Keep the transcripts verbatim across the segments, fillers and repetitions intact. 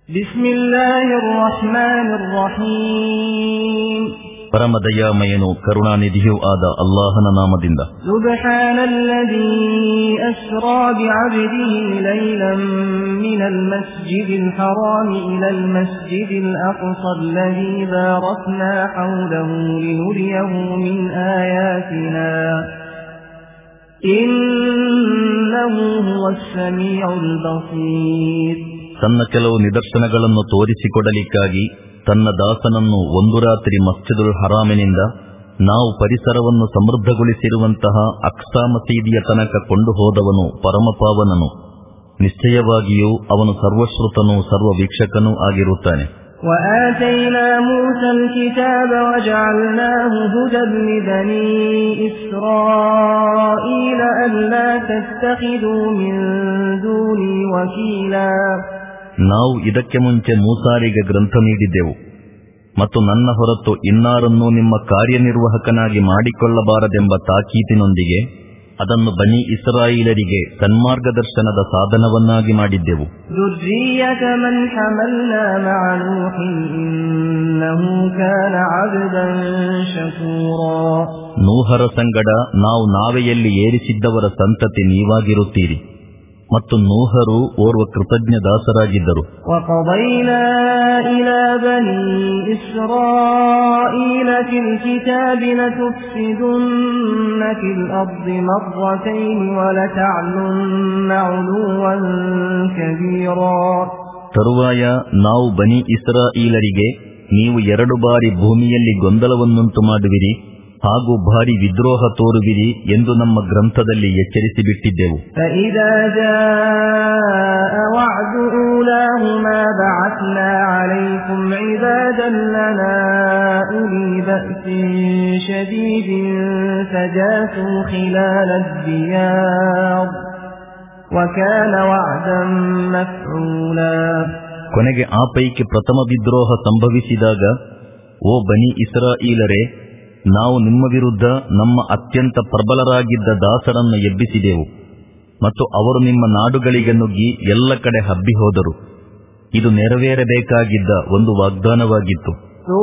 ಬಿಸ್ಮಿಲ್ಲಾಹಿರ್ ರಹ್ಮಾನಿರ್ ರಹೀಮ್. ಪರಮದಯಾಮಯನು ಕರುಣಾನಿಧಿಯೂ ಆದ ಅಲ್ಲಾಹನ ನಾಮದಿಂದ. ಸುಬ್ಹಾನಲ್ಲದೀ ಅಸ್ರಾ ಬಿಅಬ್ದಿಹಿ ಲೈಲನ್ ಮಿನಲ್ ಮಸ್ಜಿದಿಲ್ ಹರಾಮಿ ಇಲಲ್ ಮಸ್ಜಿದಿಲ್ ಅಕ್ಸಲ್ಲದೀ ಬಾರಕ್ನಾ ಹೌಲಹು ಲಿನುರಿಯಹು ಮಿನ್ ಆಯಾತಿನಾ ಇನ್ನಹು ಹುವಸ್ ಸಮೀಉಲ್ ಬಸೀರ್. ತನ್ನ ಕೆಲವು ನಿದರ್ಶನಗಳನ್ನು ತೋರಿಸಿಕೊಡಲಿಕ್ಕಾಗಿ ತನ್ನ ದಾಸನನ್ನು ಒಂದು ರಾತ್ರಿ ಮಸ್ಜಿದುಲ್ ಹರಾಮಿನಿಂದ ನಾವು ಪರಿಸರವನ್ನು ಸಮೃದ್ಧಗೊಳಿಸಿರುವಂತಹ ಅಕ್ಸಾ ಮಸೀದಿಯ ತನಕ ಕೊಂಡು ಹೋದವನು ಪರಮಪಾವನನು. ನಿಶ್ಚಯವಾಗಿಯೂ ಅವನು ಸರ್ವಶ್ರುತನೂ ಸರ್ವವೀಕ್ಷಕನೂ ಆಗಿರುತ್ತಾನೆ. وآتينا موسى الكتاب وجعلناه هدى لبني إسرائيل ألا تتخذوا من دوني وكيلا. ನಾವು ಇದಕ್ಕೆ ಮುಂಚೆ ಮೂಸಾರಿಗೆ ಗ್ರಂಥ ನೀಡಿದ್ದೆವು ಮತ್ತು ನನ್ನ ಹೊರತು ಇನ್ನಾರನ್ನೂ ನಿಮ್ಮ ಕಾರ್ಯನಿರ್ವಾಹಕನಾಗಿ ಮಾಡಿಕೊಳ್ಳಬಾರದೆಂಬ ತಾಕೀತಿನೊಂದಿಗೆ ಅದನ್ನು ಬನಿ ಇಸ್ರಾಯೇಲರಿಗೆ ಸನ್ಮಾರ್ಗದರ್ಶನದ ಸಾಧನವನ್ನಾಗಿ ಮಾಡಿದ್ದೆವು. ನೂಹರ ಸಂಗಡ ನಾವು ನಾವೆಯಲ್ಲಿ ಏರಿಸಿದ್ದವರ ಸಂತತಿ ನೀವಾಗಿರುತ್ತೀರಿ ಮತ್ತು ನೂಹರು ಓರ್ವ ಕೃತಜ್ಞ ದಾಸರಾಗಿದ್ದರು. وَقَضَيْنَا إِلَى بَنِي إِسْرَائِيلَ فِي الْكِتَابِ لَتُفْسِدُنَّ فِي الْأَرْضِ مَرَّتَيْنِ وَلَتَعْلُنَّ عُلُوًّا كَبِيرًا. ತರುವಾಯ ನಾವು ಬನಿ ಇಸ್ರಾಯೇಲರಿಗೆ ನೀವು ಎರಡು ಬಾರಿ ಭೂಮಿಯಲ್ಲಿ ಗೊಂದಲವನ್ನುಂಟು ಮಾಡುವಿರಿ ಹಾಗೂ ಭಾರಿ ವಿದ್ರೋಹ ತೋರುವಿರಿ ಎಂದು ನಮ್ಮ ಗ್ರಂಥದಲ್ಲಿ ಎಚ್ಚರಿಸಿ ಬಿಟ್ಟಿದ್ದೆವು. ಕೊನೆಗೆ ಆ ಪೈಕಿ ಪ್ರಥಮ ವಿದ್ರೋಹ ಸಂಭವಿಸಿದಾಗ, ಓ ಬನಿ ಇಸ್ರಾಯೇಲರೇ, ನಾವು ನಿಮ್ಮ ವಿರುದ್ಧ ನಮ್ಮ ಅತ್ಯಂತ ಪ್ರಬಲರಾಗಿದ್ದ ದಾಸರನ್ನು ಎಬ್ಬಿಸಿದೆವು ಮತ್ತು ಅವರು ನಿಮ್ಮ ನಾಡುಗಳಿಗೆ ನುಗ್ಗಿ ಎಲ್ಲ ಕಡೆ ಹಬ್ಬಿ ಹೋದರು. ಇದು ನೆರವೇರಬೇಕಾಗಿದ್ದ ಒಂದು ವಾಗ್ದಾನವಾಗಿತ್ತು.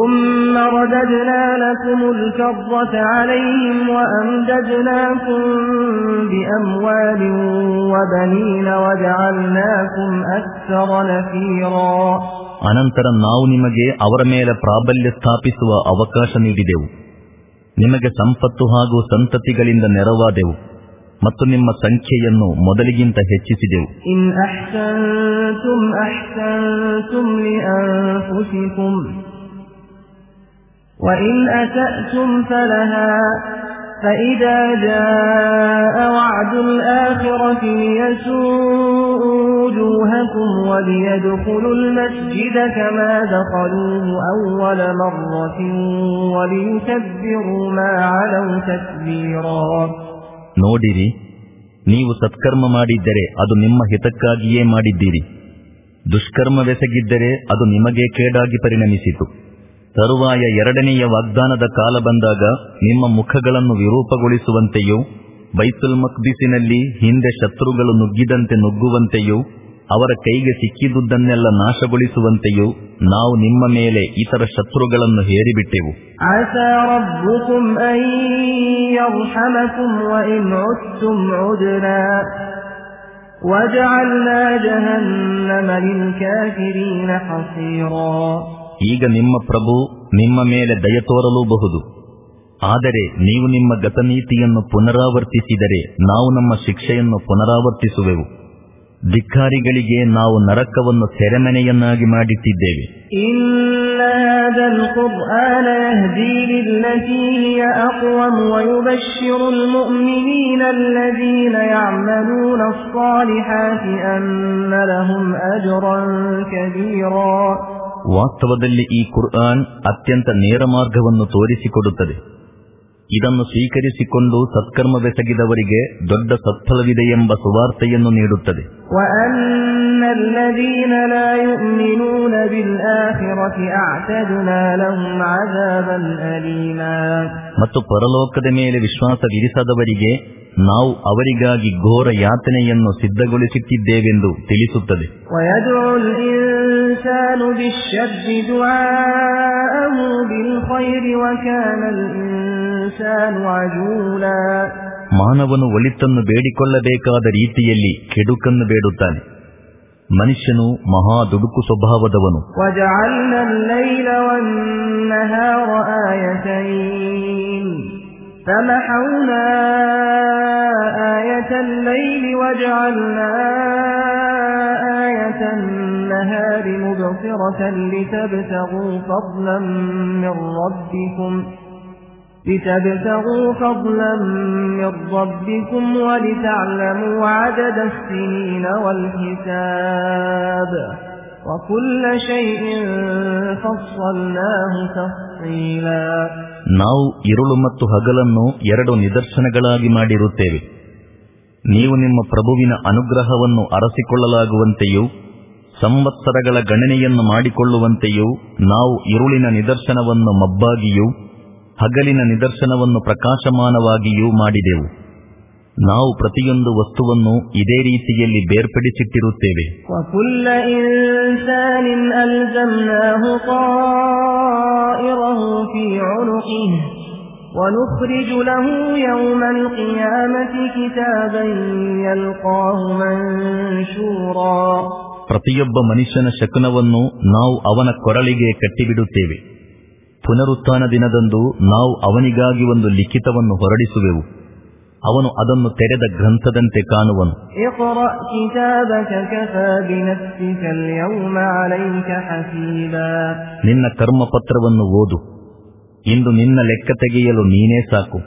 ಅನಂತರ ನಾವು ನಿಮಗೆ ಅವರ ಮೇಲೆ ಪ್ರಾಬಲ್ಯ ಸ್ಥಾಪಿಸುವ ಅವಕಾಶ ನೀಡಿದೆವು. ನಿಮಗೆ ಸಂಪತ್ತು ಹಾಗೂ ಸಂತತಿಗಳಿಂದ ನೆರವಾದೆವು ಮತ್ತು ನಿಮ್ಮ ಸಂಖ್ಯೆಯನ್ನು ಮೊದಲಿಗಿಂತ ಹೆಚ್ಚಿಸಿದೆವು. ಇನ್ ಅಹ್ಸನ್ತುಂ ಅಹ್ಸನ್ತುಂ ಲಿಅನ್ಫುಸಿಕುಂ ವಇನ್ ಅಸಅ್ತುಂ ಫಲಹಾ فإذا جاء وعد الآخرة ليسوءوا وجوهكم وليدخلوا المسجد كما دخلوه أول مرة وليتبروا ما علوا تتبيرا. ನೋಡಿರಿ, ನೀವು ಸತ್ಕರ್ಮ ಮಾಡಿದ್ದರೆ ಅದು ನಿಮ್ಮ ಹಿತಕ್ಕಾಗಿಯೇ ಮಾಡಿದ್ದೀರಿ, ದುಷ್ಕರ್ಮವೆಸಗಿದ್ದರೆ ಅದು ನಿಮಗೆ ಕೇಡಾಗಿ ಪರಿಣಮಿಸಿತು. ತರುವಾಯ ಎರಡನೆಯ ವಾಗ್ದಾನದ ಕಾಲ ಬಂದಾಗ ನಿಮ್ಮ ಮುಖಗಳನ್ನು ವಿರೂಪಗೊಳಿಸುವಂತೆಯೂ ಬೈತುಲ್ ಮಕ್ದಿಸಿನಲ್ಲಿ ಹಿಂದೆ ಶತ್ರುಗಳು ನುಗ್ಗಿದಂತೆ ನುಗ್ಗುವಂತೆಯೂ ಅವರ ಕೈಗೆ ಸಿಕ್ಕಿದುದನ್ನೆಲ್ಲ ನಾಶಗೊಳಿಸುವಂತೆಯೂ ನಾವು ನಿಮ್ಮ ಮೇಲೆ ಇತರ ಶತ್ರುಗಳನ್ನು ಹೇರಿಬಿಟ್ಟೆವು. ಆಸಾ ರಬ್ಬುಕುಂ ಅನ್ ಯರ್ಹಮಕುಂ ವಇನ್ ಉದ್ತುಂ ಉದ್ನಾ ವಜಅಲ್ನಾ ಜಹನ್ನಮ ಲಿಲ್ಕಾಫಿರೀನ ಹಸೀರಾ. ಈಗ ನಿಮ್ಮ ಪ್ರಭು ನಿಮ್ಮ ಮೇಲೆ ದಯ ತೋರಲೂಬಹುದು, ಆದರೆ ನೀವು ನಿಮ್ಮ ಗತನೀತಿಯನ್ನು ಪುನರಾವರ್ತಿಸಿದರೆ ನಾವು ನಮ್ಮ ಶಿಕ್ಷೆಯನ್ನು ಪುನರಾವರ್ತಿಸುವೆವು. ಧಿಕ್ಕಾರಿಗಳಿಗೆ ನಾವು ನರಕವನ್ನು ಸೆರೆಮನೆಯನ್ನಾಗಿ ಮಾಡಿಟ್ಟಿದ್ದೇವೆ. ಇನ್ನ ಹಾದಲ್ ಖುರ್ಆನ ಯಹ್ದೀ ಲಿಲ್ಲತೀ ಹಿಯ ಅಕ್ವಮ್ ವಯುಬಶ್ಶಿರುಲ್ ಮುಅ್ಮಿನೀನ ಅಲ್ಲದೀನ ಯಅಮಲೂನ ಅಸ್ಸಾಲಿಹಾತಿ ಅನ್ನ ಲಹುಂ ಅಜ್ರನ್ ಕಬೀರಾ. ವಾಸ್ತವದಲ್ಲಿ ಈ ಕುರ್ಆನ್ ಅತ್ಯಂತ ನೇರ ಮಾರ್ಗವನ್ನು ತೋರಿಸಿಕೊಡುತ್ತದೆ. ಇದನ್ನು ಸ್ವೀಕರಿಸಿಕೊಂಡು ಸತ್ಕರ್ಮವೆಸಗಿದವರಿಗೆ ದೊಡ್ಡ ಸತ್ಫಲವಿದೆಯೆಂಬ ಸುವಾರ್ತೆಯನ್ನು ನೀಡುತ್ತದೆ. ಮತ್ತು ಪರಲೋಕದ ಮೇಲೆ ವಿಶ್ವಾಸವಿರಿಸದವರಿಗೆ ನಾವು ಅವರಿಗಾಗಿ ಘೋರ ಯಾತನೆಯನ್ನು ಸಿದ್ಧಗೊಳಿಸಿಟ್ಟಿದ್ದೇವೆಂದು ತಿಳಿಸುತ್ತದೆ. الإنسان بالشر دعاءه بالخير وكان الإنسان عجولا. ಮಾನವನು ಒಳಿತನ್ನು ಬೇಡಿಕೊಳ್ಳಬೇಕಾದ ರೀತಿಯಲ್ಲಿ ಕೆಡುಕನ್ನು ಬೇಡುತ್ತಾನೆ. ಮನುಷ್ಯನು ಮಹಾ ದುಡುಕು ಸ್ವಭಾವದವನು. وجعلنا الليل والنهار آيتين فمحونا آية الليل وجعلنا آية النهار مبصرة لتبتغوا فضلا من ربكم لتبتغوا فضلا من ربكم ولتعلموا عدد السنين والحساب وكل شيء فصلناه تفصيلا. ನಾವು ಇರುಳು ಮತ್ತು ಹಗಲನ್ನು ಎರಡು ನಿದರ್ಶನಗಳಾಗಿ ಮಾಡಿರುತ್ತೇವೆ. ನೀವು ನಿಮ್ಮ ಪ್ರಭುವಿನ ಅನುಗ್ರಹವನ್ನು ಅರಸಿಕೊಳ್ಳಲಾಗುವಂತೆಯೂ ಸಂವತ್ಸರಗಳ ಗಣನೆಯನ್ನು ಮಾಡಿಕೊಳ್ಳುವಂತೆಯೂ ನಾವು ಇರುಳಿನ ನಿದರ್ಶನವನ್ನು ಮಬ್ಬಾಗಿಯೂ ಹಗಲಿನ ನಿದರ್ಶನವನ್ನು ಪ್ರಕಾಶಮಾನವಾಗಿಯೂ ಮಾಡಿದೆವು. ನಾವು ಪ್ರತಿಯೊಂದು ವಸ್ತುವನ್ನು ಇದೇ ರೀತಿಯಲ್ಲಿ ಬೇರ್ಪಡಿಸಿಟ್ಟಿರುತ್ತೇವೆ. وَكُلَّ إِنسَانٍ أَلْزَمْنَاهُ طَائِرَهُ فِي عُنُقِهِ وَنُخْرِجُ لَهُ يَوْمَ الْقِيَامَةِ كِتَابًا يَلْقَاهُ مَنشُورًا. ಪ್ರತಿಯೊಬ್ಬ ಮನುಷ್ಯನ ಶಕುನವನ್ನು ನಾವು ಅವನ ಕೊರಳಿಗೆ ಕಟ್ಟಿಬಿಡುತ್ತೇವೆ. ಪುನರುತ್ಥಾನ ದಿನದಂದು ನಾವು ಅವನಿಗಾಗಿ ಒಂದು ಲಿಖಿತವನ್ನು ಹೊರಡಿಸುವೆವು. ಅವನು ಅದನ್ನು ತೆರೆದ ಗ್ರಂಥದಂತೆ ಕಾಣುವನು. ನಿನ್ನ ಕರ್ಮಪತ್ರವನ್ನು ಓದು, ಇಂದು ನಿನ್ನ ಲೆಕ್ಕ ತೆಗೆಯಲು ನೀನೇ ಸಾಕು.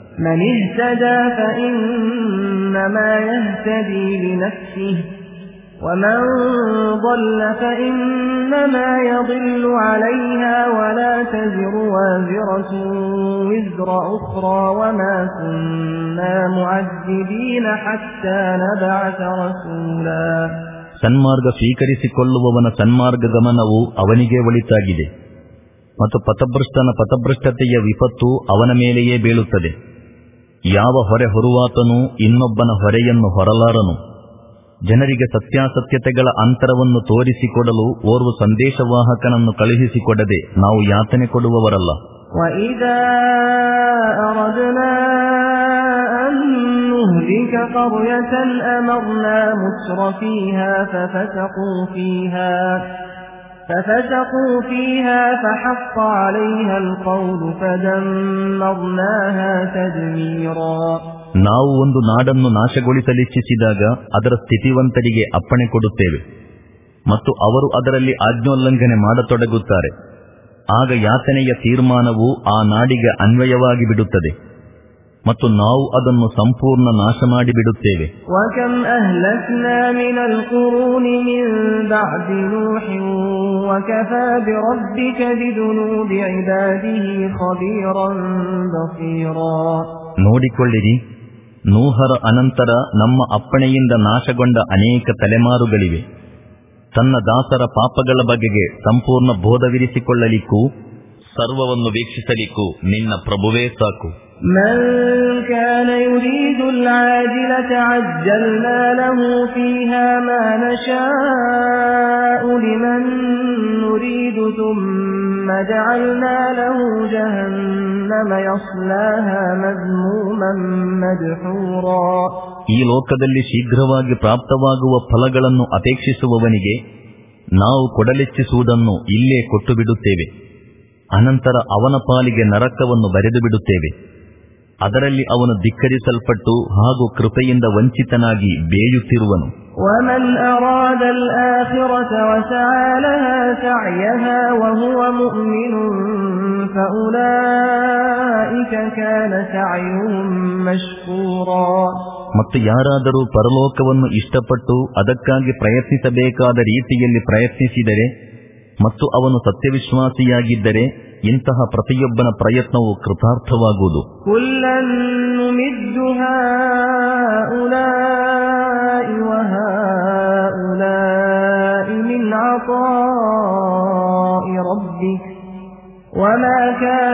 ومن ضل فإنما يضل عليها ولا تزر وازرة وزر أخرى وما كنا معذبين حتى نبعث رسولا. ಸನ್ಮಾರ್ಗ ಸ್ವೀಕರಿಸಿಕೊಳ್ಳುವವನ ಸನ್ಮಾರ್ಗ ಗಮನವು ಅವನಿಗೆ ಒಳಿತಾಗಿದೆ ಮತ್ತು ಪಥಭ್ರಷ್ಟನ ಪಥಭ್ರಷ್ಟತೆಯ ವಿಪತ್ತು ಅವನ ಮೇಲೆಯೇ ಬೀಳುತ್ತದೆ. ಯಾವ ಹೊರೆ ಹೊರುವಾತನೂ ಇನ್ನೊಬ್ಬನ ಹೊರೆಯನ್ನು ಹೊರಲಾರನು. ಜನರಿಗೆ ಸತ್ಯಾಸತ್ಯತೆಗಳ ಅಂತರವನ್ನು ತೋರಿಸಿಕೊಡಲು ಓರ್ವ ಸಂದೇಶವಾಹಕನನ್ನು ಕಳುಹಿಸಿಕೊಡದೆ ನಾವು ಯಾತನೆ ಕೊಡುವವರಲ್ಲ. وَإِذَا أَرَدْنَا أَن نُّهْلِكَ قَرْيَةً أَمَرْنَا مُتْرَفِيهَا فَفَسَقُوا فِيهَا فَفَسَقُوا فِيهَا فَحَقَّ عَلَيْهَا الْقَوْلُ فَدَمَّرْنَاهَا تَدْمِيرًا. ನಾವು ಒಂದು ನಾಡನ್ನು ನಾಶಗೊಳಿಸಲಿಚ್ಛಿಸಿದಾಗ ಅದರ ಸ್ಥಿತಿವಂತರಿಗೆ ಅಪ್ಪಣೆ ಕೊಡುತ್ತೇವೆ ಮತ್ತು ಅವರು ಅದರಲ್ಲಿ ಆಜ್ಞೋಲ್ಲಂಘನೆ ಮಾಡತೊಡಗುತ್ತಾರೆ. ಆಗ ಯಾತನೆಯ ತೀರ್ಮಾನವು ಆ ನಾಡಿಗೆ ಅನ್ವಯವಾಗಿ ಬಿಡುತ್ತದೆ ಮತ್ತು ನಾವು ಅದನ್ನು ಸಂಪೂರ್ಣ ನಾಶ ಮಾಡಿಬಿಡುತ್ತೇವೆ. وَكَمْ أَهْلَكْنَا مِنَ الْقُرُونِ مِنْ بَعْدِ نُوحٍ وَكَفَى بِرَبِّكَ بِذُنُوبِ عِبَادِهِ خَبِيرًا بَصِيرًا. ನೋಡಿಕೊಳ್ಳಿರಿ, ನೂಹರ ಅನಂತರ ನಮ್ಮ ಅಪ್ಪಣೆಯಿಂದ ನಾಶಗೊಂಡ ಅನೇಕ ತಲೆಮಾರುಗಳಿವೆ. ತನ್ನ ದಾಸರ ಪಾಪಗಳ ಬಗೆಗೆ ಸಂಪೂರ್ಣ ಬೋಧವಿರಿಸಿಕೊಳ್ಳಲಿಕ್ಕೂ ಸರ್ವವನ್ನು ವೀಕ್ಷಿಸಲಿಕ್ಕೂ ನಿನ್ನ ಪ್ರಭುವೇ ಸಾಕು. من كان يريد العاجلة عجلنا له فيها ما نشاء لمن نريد ثم جعلنا له جهنم يصلاها مذموما مدحورا. ಈ ಲೋಕದಲ್ಲಿ ಶೀಘ್ರವಾಗಿ ಪ್ರಾಪ್ತವಾಗುವ ಫಲಗಳನ್ನು ಅಪೇಕ್ಷಿಸುವವನಿಗೆ ನಾವು ಕೊಡಲಿಚ್ಛಿಸುವುದನ್ನು ಇಲ್ಲೇ ಕೊಟ್ಟು ಬಿಡುತ್ತೇವೆ. ಅನಂತರ ಅವನ ಪಾಲಿಗೆ ನರಕವನ್ನು ಬರೆದು ಬಿಡುತ್ತೇವೆ. ಅದರಲ್ಲಿ ಅವನು ಧಿಕ್ಕರಿಸಲ್ಪಟ್ಟು ಹಾಗೂ ಕೃಪೆಯಿಂದ ವಂಚಿತನಾಗಿ ಬೇಯುತ್ತಿರುವನು. وَمَنْ أَرَادَ الْآخِرَةَ وَسَعَى لَهَا سَعْيَهَا وَهُوَ مُؤْمِنٌ فَأُولَئِكَ كَانَ سَعْيُهُمْ مَشْكُورًا. ಮತ್ತು ಯಾರಾದರೂ ಪರಲೋಕವನ್ನು ಇಷ್ಟಪಟ್ಟು ಅದಕ್ಕಾಗಿ ಪ್ರಯತ್ನಿಸಬೇಕಾದ ರೀತಿಯಲ್ಲಿ ಪ್ರಯತ್ನಿಸಿದರೆ ಮತ್ತು ಅವನು ಸತ್ಯವಿಶ್ವಾಸಿಯಾಗಿದ್ದರೆ ಇಂತಹ ಪ್ರತಿಯೊಬ್ಬನ ಪ್ರಯತ್ನವು ಕೃತಾರ್ಥವಾಗುವುದು. ಕುಲ್ಲನ್ ನುಮಿದ್ದು ಹಾಉಲಾಇ ವಹಾಉಲಾಇ ಮಿನ್ ಅತಾಇ ರಬ್ಬಿಕ ವಮಾ ಕಾನ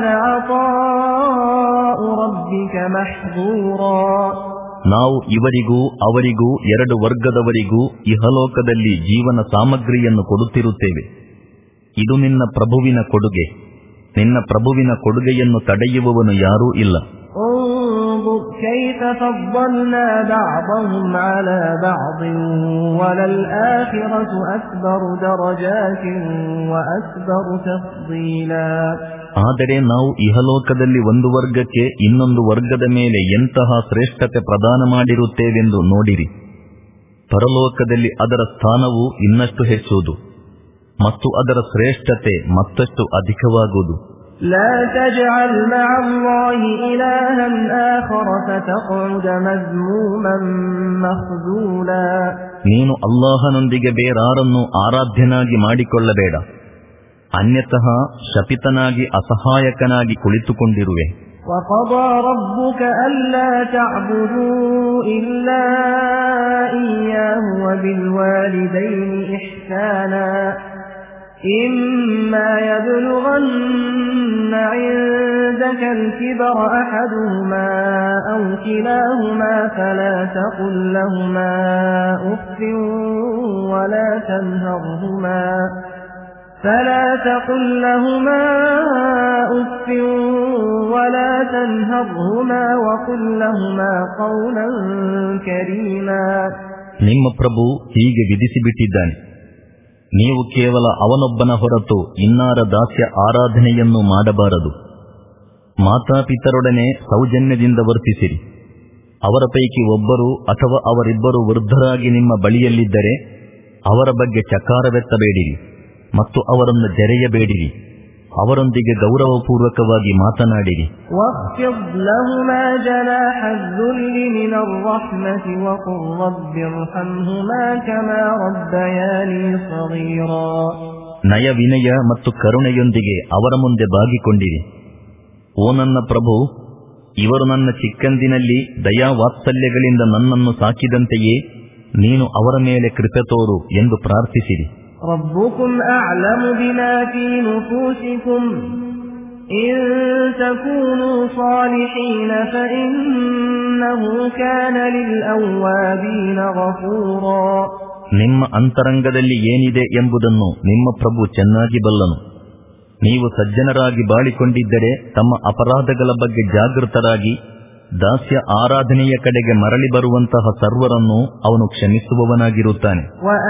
ಅತಾಉ ರಬ್ಬಿಕ ಮಹ್ಜೂರಾ. ನಾವು ಇವರಿಗೂ ಅವರಿಗೂ ಎರಡು ವರ್ಗದವರಿಗೂ ಇಹಲೋಕದಲ್ಲಿ ಜೀವನ ಸಾಮಗ್ರಿಯನ್ನು ಕೊಡುತ್ತಿರುತ್ತೇವೆ. ಇದು ನಿನ್ನ ಪ್ರಭುವಿನ ಕೊಡುಗೆ. ನಿನ್ನ ಪ್ರಭುವಿನ ಕೊಡುಗೆಯನ್ನು ತಡೆಯುವವನು ಯಾರೂ ಇಲ್ಲ. انظر كيف فضلنا بعضهم على بعض وللآخرة أكبر درجات وأكبر تفضيلا. ಆದರೆ ನಾವು ಇಹಲೋಕದಲ್ಲಿ ಒಂದು ವರ್ಗಕ್ಕೆ ಇನ್ನೊಂದು ವರ್ಗದ ಮೇಲೆ ಎಂತಹ ಶ್ರೇಷ್ಠತೆ ಪ್ರದಾನ ಮಾಡಿರುತ್ತೇವೆಂದು ನೋಡಿರಿ. ಪರಲೋಕದಲ್ಲಿ ಅದರ ಸ್ಥಾನವು ಇನ್ನಷ್ಟು ಹೆಚ್ಚುವುದು ಮತ್ತು ಅದರ ಶ್ರೇಷ್ಠತೆ ಮತ್ತಷ್ಟು ಅಧಿಕವಾಗುವುದು. لا تجعل مع الله إلها آخر فتقعد مذموما مخذولا. ನೀನು ಅಲ್ಲಾಹನೊಂದಿಗೆ ಬೇರಾರನ್ನು ಆರಾಧ್ಯನಾಗಿ ಮಾಡಿಕೊಳ್ಳಬೇಡ, ಅನ್ಯತಃ ಶಪಿತನಾಗಿ ಅಸಹಾಯಕನಾಗಿ ಕುಳಿತುಕೊಂಡಿರುವೆ. وقضى ربك ألا تعبدوا إلا إياه وبالوالدين إحسانا إما يبلغن عندك الكبر أحدهما أو كلاهما فلا تقل لهما أف ولا تنهرهما فلا تقل لهما أف ولا تنهرهما وقل لهما قولا كريما. ನಿಮ್ಮ ಪ್ರಭು ಹೀಗೆ ವಿಧಿಸಿಬಿಟ್ಟಿದ್ದಾನೆ, ನೀವು ಕೇವಲ ಅವನೊಬ್ಬನ ಹೊರತು ಇನ್ನಾರ ದಾಸ್ಯ ಆರಾಧನೆಯನ್ನು ಮಾಡಬಾರದು. ಮಾತಾಪಿತರೊಡನೆ ಸೌಜನ್ಯದಿಂದ ವರ್ತಿಸಿರಿ. ಅವರ ಪೈಕಿ ಒಬ್ಬರು ಅಥವಾ ಅವರಿಬ್ಬರು ವೃದ್ಧರಾಗಿ ನಿಮ್ಮ ಬಳಿಯಲ್ಲಿದ್ದರೆ ಅವರ ಬಗ್ಗೆ ಚಕಾರವೆತ್ತಬೇಡಿರಿ ಮತ್ತು ಅವರನ್ನು ಜರೆಯಬೇಡಿರಿ. ಅವರೊಂದಿಗೆ ಗೌರವಪೂರ್ವಕವಾಗಿ ಮಾತನಾಡಿರಿ. ನಯ ವಿನಯ ಮತ್ತು ಕರುಣೆಯೊಂದಿಗೆ ಅವರ ಮುಂದೆ ಬಾಗಿಕೊಂಡಿರಿ. ಓ ನನ್ನ ಪ್ರಭು, ಇವರು ನನ್ನ ಚಿಕ್ಕಂದಿನಲ್ಲಿ ದಯಾ ವಾತ್ಸಲ್ಯಗಳಿಂದ ನನ್ನನ್ನು ಸಾಕಿದಂತೆಯೇ ನೀನು ಅವರ ಮೇಲೆ ಕೃಪೆ ತೋರು ಎಂದು ಪ್ರಾರ್ಥಿಸಿರಿ. ربكم أعلم بما في نفوسكم إن تكونوا صالحين فإنه كان للأوابين غفورا. ನಿಮ್ಮ ಅಂತರಂಗದಲ್ಲಿ ಏನಿದೆ ಎಂಬುದನ್ನು ನಿಮ್ಮ ಪ್ರಭು ಚೆನ್ನಾಗಿ ಬಲ್ಲನು. ನೀವು ಸಜ್ಜನರಾಗಿ ಬಾಳಿಕೊಂಡಿದ್ದರೆ ತಮ್ಮ ಅಪರಾಧಗಳ ಬಗ್ಗೆ ಜಾಗೃತರಾಗಿ ದಾಸ್ಯ ಆರಾಧನೆಯ ಕಡೆಗೆ ಮರಳಿ ಬರುವಂತಹ ಸರ್ವರನ್ನು ಅವನು ಕ್ಷಮಿಸುವವನಾಗಿರುತ್ತಾನೆ.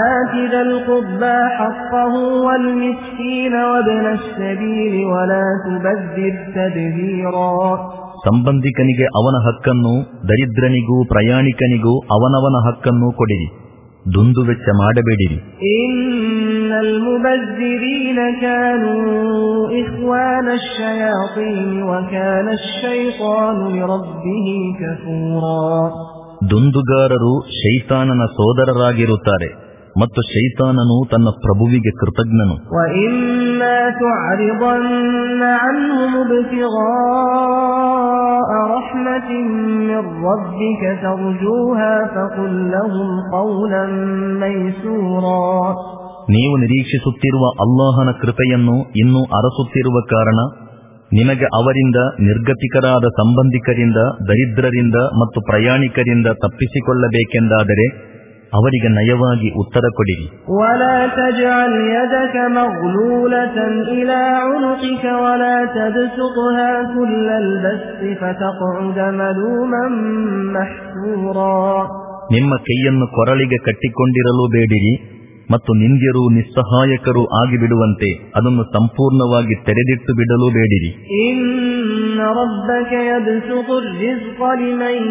ಸಂಬಂಧಿಕನಿಗೆ ಅವನ ಹಕ್ಕನ್ನು, ದರಿದ್ರನಿಗೂ ಪ್ರಯಾಣಿಕನಿಗೂ ಅವನವನ ಹಕ್ಕನ್ನು ಕೊಡಿರಿ. ದುಂದು ವೆಚ್ಚ ಮಾಡಬೇಡಿರಿ. ಇನ್ನಲ್ ಮುಬಜ್ಜಿರೀನ ಕಾನೂ ಇಖ್ವಾನ ಅಶ್ಶಯಾತೀನ್ ವಕಾನ ಅಶ್ಶೈತಾನು ಲಿರಬ್ಬಿಹಿ ಕಫೂರಾ. ದುಂದುಗಾರರು ಶೈತಾನನ ಸೋದರರಾಗಿರುತ್ತಾರೆ ಮತ್ತು ಶೈತಾನನು ತನ್ನ ಪ್ರಭುವಿಗೆ ಕೃತಜ್ಞನು. ವಇಮ್ಮಾ ತುಅರಿದನ್ನ ಅನ್ಹುಂ ಇಬ್ತಿಗಾಅ ರಹ್ಮತಿನ್ ಮಿರ್ ರಬ್ಬಿಕ ತರ್ಜೂಹಾ ಫಖುಲ್ ಲಹುಂ ಕೌಲನ್ ಮೈಸೂರಾ. ನೀವು ನಿರೀಕ್ಷಿಸುತ್ತಿರುವ ಅಲ್ಲಾಹನ ಕೃಪೆಯನ್ನು ಇನ್ನೂ ಅರಸುತ್ತಿರುವ ಕಾರಣ ನಿಮಗೆ ಅವರಿಂದ, ನಿರ್ಗತಿಕರಾದ ಸಂಬಂಧಿಕರಿಂದ, ದರಿದ್ರರಿಂದ ಮತ್ತು ಪ್ರಯಾಣಿಕರಿಂದ ತಪ್ಪಿಸಿಕೊಳ್ಳಬೇಕೆಂದಾದರೆ ಅವರಿಗೆ ನಯವಾಗಿ ಉತ್ತರ ಕೊಡಿರಿ. ವಲಾ ತಜ್ಅಲ್ ಯದಕ ಮಗ್ಲೂಲತನ್ ಇಲಾ ಉನುಕಿಕ ವಲಾ ತಬ್ಸುತ್ಹಾ ಕುಲ್ಲಲ್ ಬಸ್ತಿ ಫತಖ್ಉದ ಮಲೂಮನ್ ಮಹ್ಸೂರಾ. ನಿಮ್ಮ ಕೈಯನ್ನು ಕೊರಳಿಗೆ ಕಟ್ಟಿಕೊಂಡಿರಲು ಬೇಡಿರಿ ಮತ್ತು ನಿಂದ್ಯರು ನಿಸ್ಸಹಾಯಕರು ಆಗಿಬಿಡುವಂತೆ ಅದನ್ನು ಸಂಪೂರ್ಣವಾಗಿ ತೆರೆದಿಟ್ಟು ಬಿಡಲು ಬೇಡಿರಿ. ಇನ್ನ ರಬ್ಬಕ ಯಬ್ಸುತು ರಿಜ್ಕ ಲಿಮನ್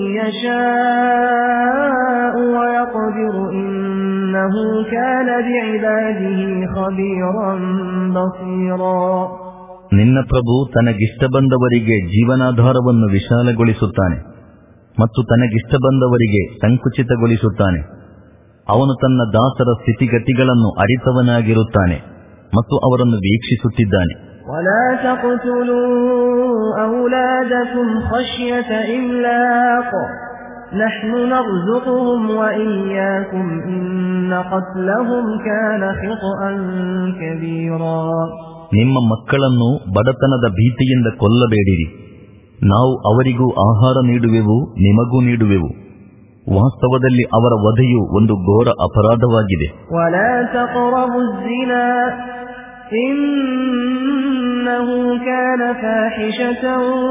ಯಶಾಅು ವಯಖ್ದಿರು ಇನ್ನಹು ಕಾನ ಬಿಇಬಾದಿಹಿ ಖಬೀರನ್ ಬಸೀರಾ. ನಿನ್ನ ಪ್ರಭು ತನಗಿಷ್ಟ ಬಂದವರಿಗೆ ಜೀವನಾಧಾರವನ್ನು ವಿಶಾಲಗೊಳಿಸುತ್ತಾನೆ ಮತ್ತು ತನಗಿಷ್ಟ ಬಂದವರಿಗೆ ಸಂಕುಚಿತಗೊಳಿಸುತ್ತಾನೆ. ಅವನು ತನ್ನ ದಾಸರ ಸ್ಥಿತಿಗತಿಗಳನ್ನು ಅರಿತವನಾಗಿರುತ್ತಾನೆ ಮತ್ತು ಅವರನ್ನು ವೀಕ್ಷಿಸುತ್ತಿದ್ದಾನೆ. ولا تقتلوا أولادكم خشية إملاق نحن نرزقهم وإياكم إن قتلهم كان خطأ كبيرا. ನಿಮ್ಮ ಮಕ್ಕಳನ್ನು ಬಡತನದ ಭೀತಿಯಿಂದ ಕೊಲ್ಲಬೇಡಿರಿ. ನಾವು ಅವರಿಗೂ ಆಹಾರ ನೀಡುವೆವು, ನಿಮಗೂ ನೀಡುವೆವು. ವಾಸ್ತವದಲ್ಲಿ ಅವರ ವಧೆಯು ಒಂದು ಘೋರ ಅಪರಾಧವಾಗಿದೆ. ولا تقربوا الزنا إنه كان فاحشة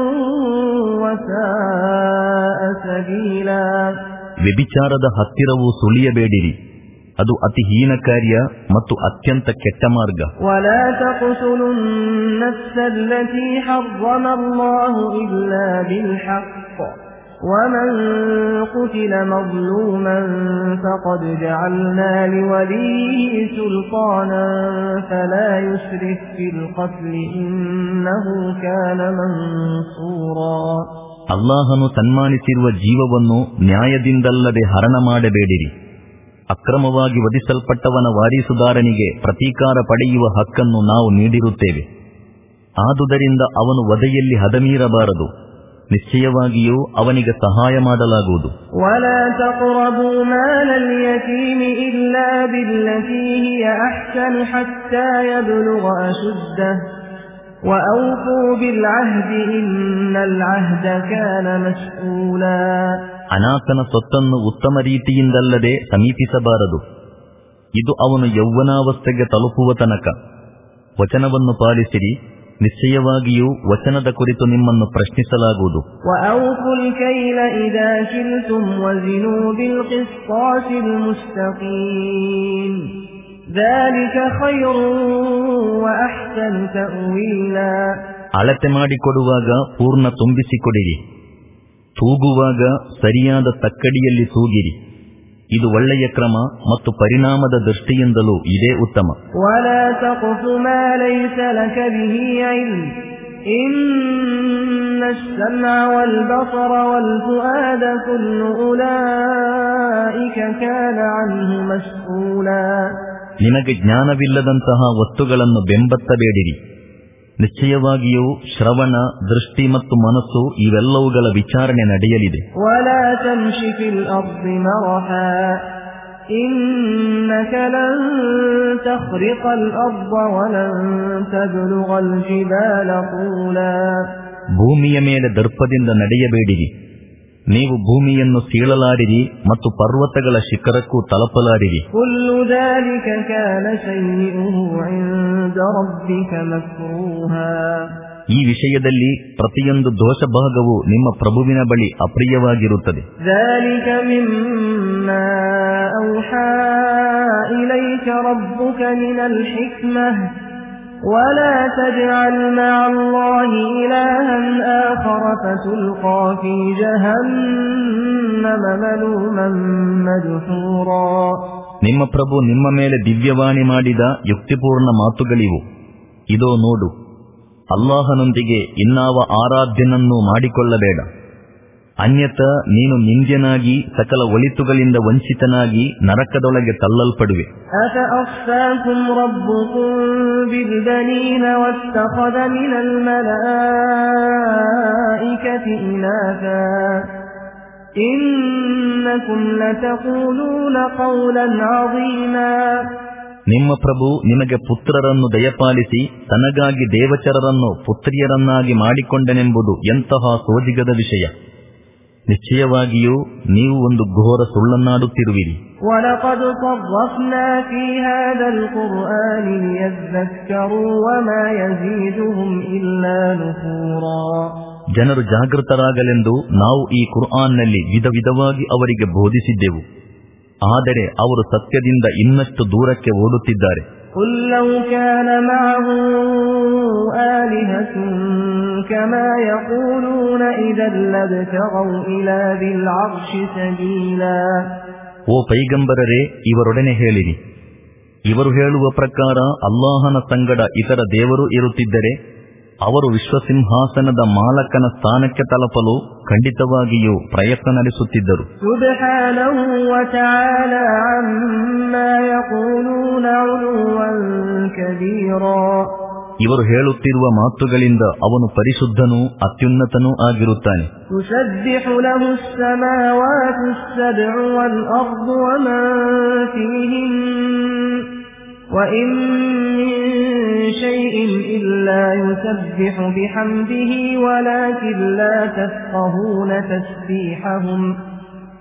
وساء سبيلا. ವ್ಯಭಿಚಾರದ ಹತ್ತಿರವೂ ಸುಳಿಯಬೇಡಿರಿ, ಅದು ಅತಿ ಹೀನ ಕಾರ್ಯ ಮತ್ತು ಅತ್ಯಂತ ಕೆಟ್ಟ ಮಾರ್ಗ. ولا تقتلوا النفس التي حرم الله إلا بالحق ومن قتل مظلوما فقد جعلنا لوليه سلطانا فلا يسرف في القتل إنه كان منصورا. ಅಲ್ಲಾಹನು ಸನ್ಮಾನಿಸಿರುವ ಜೀವವನ್ನು ನ್ಯಾಯದಿಂದಲ್ಲದೆ ಹರಣ ಮಾಡಬೇಡಿರಿ. ಅಕ್ರಮವಾಗಿ ವಧಿಸಲ್ಪಟ್ಟವನ ವಾರಿಸುದಾರನಿಗೆ ಪ್ರತೀಕಾರ ಪಡೆಯುವ ಹಕ್ಕನ್ನು ನಾವು ನೀಡಿರುತ್ತೇವೆ. ಆದುದರಿಂದ ಅವನು ವಧೆಯಲ್ಲಿ ಹದಮೀರಬಾರದು. ನಿಶ್ಚಯವಾಗಿಯೂ ಅವನಿಗೆ ಸಹಾಯ ಮಾಡಲಾಗುವುದು. ولا تقربوا مال اليتيم إلا بالتي هي أحسن حتى يبلغ أشده وأوفوا بالعهد إن العهد كان مسؤولا. ಅನಾಥನ ಸೊತ್ತನ್ನು ಉತ್ತಮ ರೀತಿಯಿಂದಲ್ಲದೆ ಸಮೀಪಿಸಬಾರದು, ಇದು ಅವನು ಯೌವನಾವಸ್ಥೆಗೆ ತಲುಪುವ ತನಕ. ವಚನವನ್ನು ಪಾಲಿಸಿರಿ, ನಿಶ್ಚಯವಾಗಿಯೂ ವಚನದ ಕುರಿತು ನಿಮ್ಮನ್ನು ಪ್ರಶ್ನಿಸಲಾಗುವುದು. وأوفوا الكيل إذا كلتم وزنوا بالقسطاس المستقيم ذلك خير وأحسن تأويلا. ಅಳತೆ ಮಾಡಿಕೊಡುವಾಗ ಪೂರ್ಣ ತುಂಬಿಸಿಕೊಡಿರಿ, ತೂಗುವಾಗ ಸರಿಯಾದ ತಕ್ಕಡಿಯಲ್ಲಿ ತೂಗಿರಿ, ಇದು ಒಳ್ಳೆಯ ಕ್ರಮ ಮತ್ತು ಪರಿಣಾಮದ ದೃಷ್ಟಿಯಿಂದಲೂ ಇದೇ ಉತ್ತಮ. ولا تقف ما ليس لك به علم إن السمع والبصر والفؤاد كل أولئك كان عنه مسؤولا. ನಿನಗೆ ಜ್ಞಾನವಿಲ್ಲದಂತಹ ವಸ್ತುಗಳನ್ನು ಬೆಂಬತ್ತಬೇಡಿರಿ. ನಿಶ್ಚಯವಾಗಿಯೂ ಶ್ರವಣ, ದೃಷ್ಟಿ ಮತ್ತು ಮನಸ್ಸು ಇವೆಲ್ಲವುಗಳ ವಿಚಾರಣೆ ನಡೆಯಲಿದೆ. ولا تمش في الأرض مرحا إنك لن تخرق الأرض ولن تبلغ الجبال طولا. ಭೂಮಿಯ ಮೇಲೆ ದರ್ಪದಿಂದ ನಡೆಯಬೇಡಿರಿ, ನೀವು ಭೂಮಿಯನ್ನು ಸೀಳಲಾರಿರಿ ಮತ್ತು ಪರ್ವತಗಳ ಶಿಖರಕ್ಕೂ ತಲುಪಲಾರಿರಿ. كل ذلك كان سيئه عند ربك مكروها. ಈ ವಿಷಯದಲ್ಲಿ ಪ್ರತಿಯೊಂದು ದೋಷ ಭಾಗವು ನಿಮ್ಮ ಪ್ರಭುವಿನ ಬಳಿ ಅಪ್ರಿಯವಾಗಿರುತ್ತದೆ. ذلك مما أوحى إليك ربك من الحكمة ولا تجعل مع الله إلها آخر فتلقى في جهنم ملوما مدحورا. ನಿಮ್ಮ ಪ್ರಭು ನಿಮ್ಮ ಮೇಲೆ ದಿವ್ಯವಾಣಿ ಮಾಡಿದ ಯುಕ್ತಿಪೂರ್ಣ ಮಾತುಗಳಿವು. ಇದೋ ನೋಡು, ಅಲ್ಲಾಹನೊಂದಿಗೆ ಇನ್ನಾವ ಆರಾಧ್ಯನನ್ನು ಮಾಡಿಕೊಳ್ಳಬೇಡ, ಅನ್ಯಥ ನೀನು ನಿಂದ್ಯನಾಗಿ ಸಕಲ ಒಳಿತುಗಳಿಂದ ವಂಚಿತನಾಗಿ ನರಕದೊಳಗೆ ತಳ್ಳಲ್ಪಡುವೆ. أفأصفاكم ربكم بالبنين واتخذ من الملائكة إناثا إنكم لتقولون قولا عظيما. ನಿಮ್ಮ ಪ್ರಭು ನಿಮಗೆ ಪುತ್ರರನ್ನು ದಯಪಾಲಿಸಿ ತನಗಾಗಿ ದೇವಚರರನ್ನು ಪುತ್ರಿಯರನ್ನಾಗಿ ಮಾಡಿಕೊಂಡನೆಂಬುದು ಎಂತಹ ಸೋಜಿಗದ ವಿಷಯ. ನಿಶ್ಚಯವಾಗಿಯೂ ನೀವು ಒಂದು ಘೋರ ಸುಳ್ಳನ್ನಾಡುತ್ತಿರುವಿರಿ. وَلَقَدْ صَرَّفْنَا فِي هَذَا الْقُرْآنِ لِيَذَّكَّرُوا وَمَا يَزِيدُهُمْ إِلَّا نُفُورًا. ಜನರು ಜಾಗೃತರಾಗಲೆಂದು ನಾವು ಈ ಕುರ್ಆನ್ನಲ್ಲಿ ವಿಧ ವಿಧವಾಗಿ ಅವರಿಗೆ ಬೋಧಿಸಿದ್ದೆವು, ಆದರೆ ಅವರು ಸತ್ಯದಿಂದ ಇನ್ನಷ್ಟು ದೂರಕ್ಕೆ ಓಡುತ್ತಿದ್ದಾರೆ. قُلْ لَوْ كَانَ مَعَهُ آلِهَةٌ كَمَا يَقُولُونَ إِذًا لَّابْتَغَوْا إِلَى ذِي الْعَرْشِ سَبِيلًا. ಓ ಪೈಗಂಬರರೇ, ಇವರೊಡನೆ ಹೇಳಿರಿ, ಇವರು ಹೇಳುವ ಪ್ರಕಾರ ಅಲ್ಲಾಹನ ಸಂಗಡ ಇತರ ದೇವರು ಇರುತ್ತಿದ್ದರೆ ಅವರು ವಿಶ್ವಸಿಂಹಾಸನದ ಮಾಲಕನ ಸ್ಥಾನಕ್ಕೆ ತಲುಪಲು ಖಂಡಿತವಾಗಿಯೂ ಪ್ರಯತ್ನ ನಡೆಸುತ್ತಿದ್ದರು. ಸುಬ್ಹಾನಹು ವ ತಆಲಾ ಅಮ್ಮಾ ಯಖೂಲೂನ ಉಲುವನ್ ಕಬೀರಾ. ಇವರು ಹೇಳುತ್ತಿರುವ ಮಾತುಗಳಿಂದ ಅವನು ಪರಿಶುದ್ಧನೂ ಅತ್ಯುನ್ನತನೂ ಆಗಿರುತ್ತಾನೆ. ತುಸಬ್ಬಿಹು ಲಹು ಅಸ್ಸಮಾವಾತು ಅಸ್ಸಬ್ഉ ವಲ್ ಅರ್ದು ವಮಾ ಫೀಹಿನ್ وَإِن مِّن شَيْءٍ إِلَّا يُسَبِّحُ بِحَمْدِهِ وَلَكِن لَّا تَفْقَهُونَ تَسْبِيحَهُمْ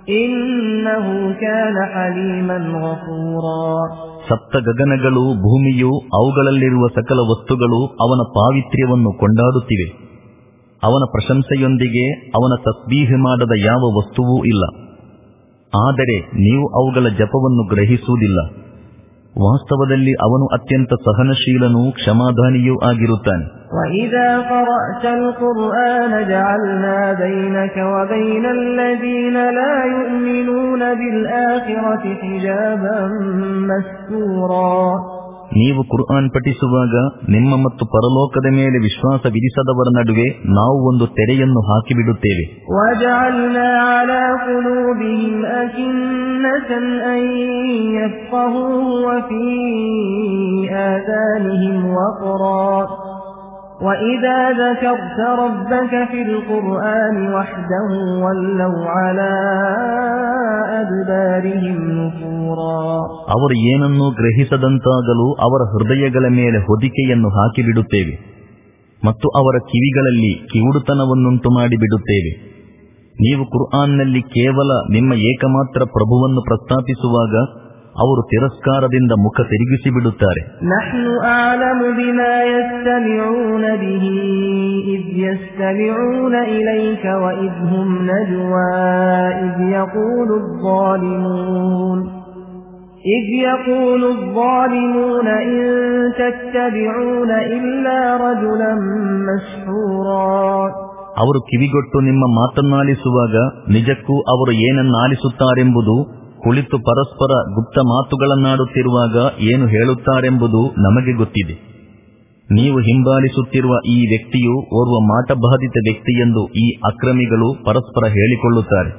ಇನ್ನಹು ಕಾನ ಹಲೀಮನ್ ಗಫೂರಾ. ಸಪ್ತ ಗಗನಗಳು, ಭೂಮಿಯು, ಅವುಗಳಲ್ಲಿರುವ ಸಕಲ ವಸ್ತುಗಳು ಅವನ ಪಾವಿತ್ರ್ಯವನ್ನು ಕೊಂಡಾಡುತ್ತಿವೆ. ಅವನ ಪ್ರಶಂಸೆಯೊಂದಿಗೆ ಅವನ ತಸ್ಬೀಹ್ ಮಾಡದ ಯಾವ ವಸ್ತುವೂ ಇಲ್ಲ. ಆದರೆ ನೀವು ಅವುಗಳ ಜಪವನ್ನು ಗ್ರಹಿಸುವುದಿಲ್ಲ. ವಾಸ್ತವದಲ್ಲಿ ಅವನು ಅತ್ಯಂತ ಸಹನಶೀಲನೂ ಕ್ಷಮಾದಾನಿಯೂ ಆಗಿರುತ್ತಾನೆ. وَإِذَا قَرَأْتَ الْقُرْآنَ جَعَلْنَا بَيْنَكَ وَبَيْنَ الَّذِينَ لَا يُؤْمِنُونَ بِالْآخِرَةِ حِجَابًا مَسْتُورًا. ನೀವು ಕುರ್ಆನ್ ಪಠಿಸುವಾಗ ನಿಮ್ಮ ಮತ್ತು ಪರಲೋಕದ ಮೇಲೆ ವಿಶ್ವಾಸ ವಿಧಿಸದವರ ನಡುವೆ ನಾವು ಒಂದು ತೆರೆಯನ್ನು ಹಾಕಿಬಿಡುತ್ತೇವೆ. وَجَعَلْنَا عَلَى قُلُوبِهِمْ أَكِنَّةً أَن يَفْقَهُوهُ وَفِي آذَانِهِمْ وَقْرًا وَإِذَا ذَكَرْتَ رَبَّكَ فِي الْقُرْآنِ وَحْدَهُ وَلَّوْا عَلَى أَدْبَارِهِمْ نُفُورًا. ಅವರು ಏನನ್ನೂ ಗ್ರಹಿಸದಂತಾಗಲು ಅವರ ಹೃದಯಗಳ ಮೇಲೆ ಹೊದಿಕೆಯನ್ನು ಹಾಕಿಬಿಡುತ್ತೇವೆ ಮತ್ತು ಅವರ ಕಿವಿಗಳಲ್ಲಿ ಕಿವುಡುತನವನ್ನುಂಟು ಮಾಡಿಬಿಡುತ್ತೇವೆ. ನೀವು ಕುರ್ಆನ್ನಲ್ಲಿ ಕೇವಲ ನಿಮ್ಮ ಏಕಮಾತ್ರ ಪ್ರಭುವನ್ನು ಪ್ರಸ್ತಾಪಿಸುವಾಗ ಅವರು ತಿರಸ್ಕಾರದಿಂದ ಮುಖ ತಿರುಗಿಸಿ ಬಿಡುತ್ತಾರೆ. ನಹ್ನು ಅಅಲಮು ಬಿಮಾ ಯಸ್ತಮಿಊನ ಬಿಹಿ ಇದ್ ಯಸ್ತಮಿಊನ ಇಲೈಕ ವ ಇದ್ ಹುಂ ನಜ್ವಾ ಇದ್ ಯಖೂಲು ಅಲ್-ಝಾಲಿಮೂನ್ ಇದ್ ಯಖೂಲು ಅಲ್-ಝಾಲಿಮೂನ ಇನ್ ತತ್ತಬಿಊನ ಇಲ್ಲಾ ರಜುಲನ್ ಮಶ್ಹೂರಾ. ಅವರು ಕಿವಿಗೊಟ್ಟು ನಿಮ್ಮ ಮಾತನ್ನಾಲಿಸುವಾಗ ನಿಜಕ್ಕೂ ಅವರು ಏನನ್ನಾಲಿಸುತ್ತಾರೆಂಬುದು, ಕುಳಿತು ಪರಸ್ಪರ ಗುಪ್ತ ಮಾತುಗಳನ್ನಾಡುತ್ತಿರುವಾಗ ಏನು ಹೇಳುತ್ತಾರೆಂಬುದು ನಮಗೆ ಗೊತ್ತಿದೆ. ನೀವು ಹಿಂಬಾಲಿಸುತ್ತಿರುವ ಈ ವ್ಯಕ್ತಿಯು ಓರ್ವ ಮಾಟಬಾಧಿತ ವ್ಯಕ್ತಿಯೆಂದು ಈ ಅಕ್ರಮಿಗಳು ಪರಸ್ಪರ ಹೇಳಿಕೊಳ್ಳುತ್ತಾರೆ.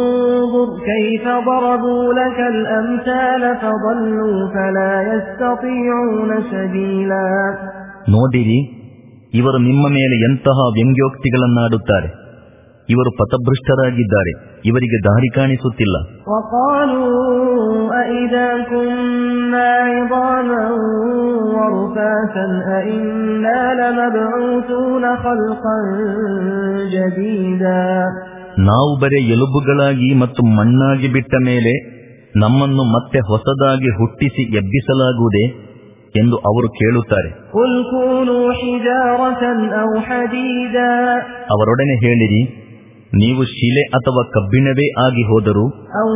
ನೋಡಿರಿ, ಇವರು ನಿಮ್ಮ ಮೇಲೆ ಎಂತಹ ವ್ಯಂಗ್ಯೋಕ್ತಿಗಳನ್ನಾಡುತ್ತಾರೆ. ಇವರು ಪಥಭೃಷ್ಟರಾಗಿದ್ದಾರೆ, ಇವರಿಗೆ ದಾರಿ ಕಾಣಿಸುತ್ತಿಲ್ಲ. ನಾವು ಬರೇ ಎಲುಬುಗಳಾಗಿ ಮತ್ತು ಮಣ್ಣಾಗಿ ಬಿಟ್ಟ ಮೇಲೆ ನಮ್ಮನ್ನು ಮತ್ತೆ ಹೊಸದಾಗಿ ಹುಟ್ಟಿಸಿ ಎಬ್ಬಿಸಲಾಗುವುದೇ ಎಂದು ಅವರು ಕೇಳುತ್ತಾರೆ. ಅವರೊಡನೆ ಹೇಳಿರಿ, ನೀವು ಶಿಲೆ ಅಥವಾ ಕಬ್ಬಿಣವೇ ಆಗಿ ಹೋದರೂ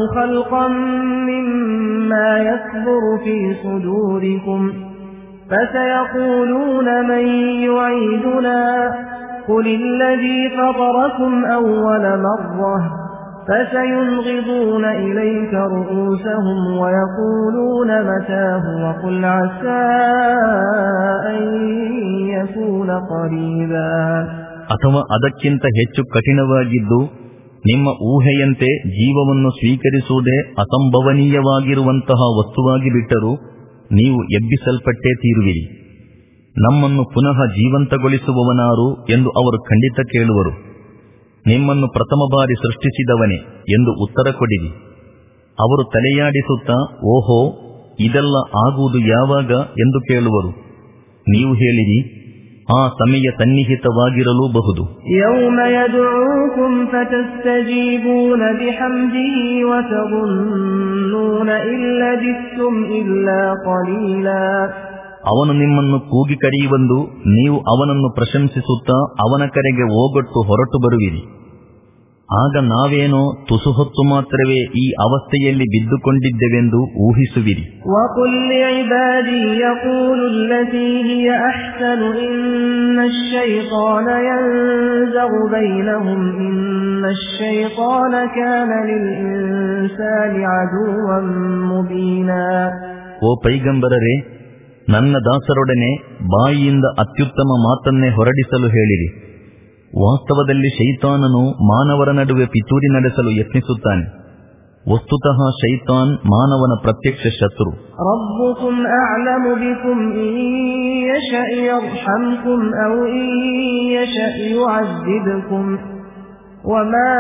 فسينغضون إليك رؤوسهم ويقولون متاه وقل عسى أن يكون قريبا. ಅಥವಾ ಅದಕ್ಕಿಂತ ಹೆಚ್ಚು ಕಠಿಣವಾಗಿದ್ದು, ನಿಮ್ಮ ಊಹೆಯಂತೆ ಜೀವವನ್ನು ಸ್ವೀಕರಿಸುವುದೇ ಅಸಂಭವನೀಯವಾಗಿರುವಂತಹ ವಸ್ತುವಾಗಿ ಬಿಟ್ಟರೂ ನೀವು ಎಬ್ಬಿಸಲ್ಪಟ್ಟೇ ತೀರುವಿರಿ. ನಮ್ಮನ್ನು ಪುನಃ ಜೀವಂತಗೊಳಿಸುವವನಾರು ಎಂದು ಅವರು ಖಂಡಿತ ಕೇಳುವರು. ನಿಮ್ಮನ್ನು ಪ್ರಥಮ ಬಾರಿ ಸೃಷ್ಟಿಸಿದವನೇ ಎಂದು ಉತ್ತರ ಕೊಡಿರಿ. ಅವರು ತಲೆಯಾಡಿಸುತ್ತಾ, ಓಹೋ, ಇದೆಲ್ಲ ಆಗುವುದು ಯಾವಾಗ ಎಂದು ಕೇಳುವರು. ನೀವು ಹೇಳಿರಿ, ಆ ಸಮಯ ಸನ್ನಿಹಿತವಾಗಿರಲೂಬಹುದು. ಯೌಮ ಯದ್ಊಕುಂ ಫತಸ್ತಜೀಬೂನ ಬಿಹಮ್ದಿಹಿ ವತظುನ್ನೂನ ಇಲ್ಲಬಿಥ್ತುಂ ಇಲ್ಲಾ ಕಲೀಲಾ. ಅವನು ನಿಮ್ಮನ್ನು ಕೂಗಿ ಕರೆಯುವಂದು ನೀವು ಅವನನ್ನು ಪ್ರಶಂಸಿಸುತ್ತಾ ಅವನ ಕರೆಗೆ ಓಗೊಟ್ಟು ಹೊರಟು ಬರುವಿರಿ. ಆಗ ನಾವೇನೋ ತುಸು ಹೊತ್ತು ಮಾತ್ರವೇ ಈ ಅವಸ್ಥೆಯಲ್ಲಿ ಬಿದ್ದುಕೊಂಡಿದ್ದೆವೆಂದು ಊಹಿಸುವಿರಿ. ಓ ಪೈಗಂಬರರೇ, ನನ್ನ ದಾಸರೊಡನೆ ಬಾಯಿಯಿಂದ ಅತ್ಯುತ್ತಮ ಮಾತನ್ನೇ ಹೊರಡಿಸಲು ಹೇಳಿರಿ. ವಾಸ್ತವದಲ್ಲಿ ಶೈತಾನನು ಮಾನವರ ನಡುವೆ ಪಿತೂರಿ ನಡೆಸಲು ಯತ್ನಿಸುತ್ತಾನೆ. ವಸ್ತುತಃ ಶೈತಾನ್ ಮಾನವನ ಪ್ರತ್ಯಕ್ಷ ಶತ್ರು. ರಬ್ಬುಕುಂ ಅಅಲಮು ಬಿಕುಂ ಇನ್ ಯಶಾ ಯರ್ಹಮ್ಕುಂ ಔ ಇನ್ ಯಶಾ ಯುಅذಿಬ್ಕುಂ ವಮಾ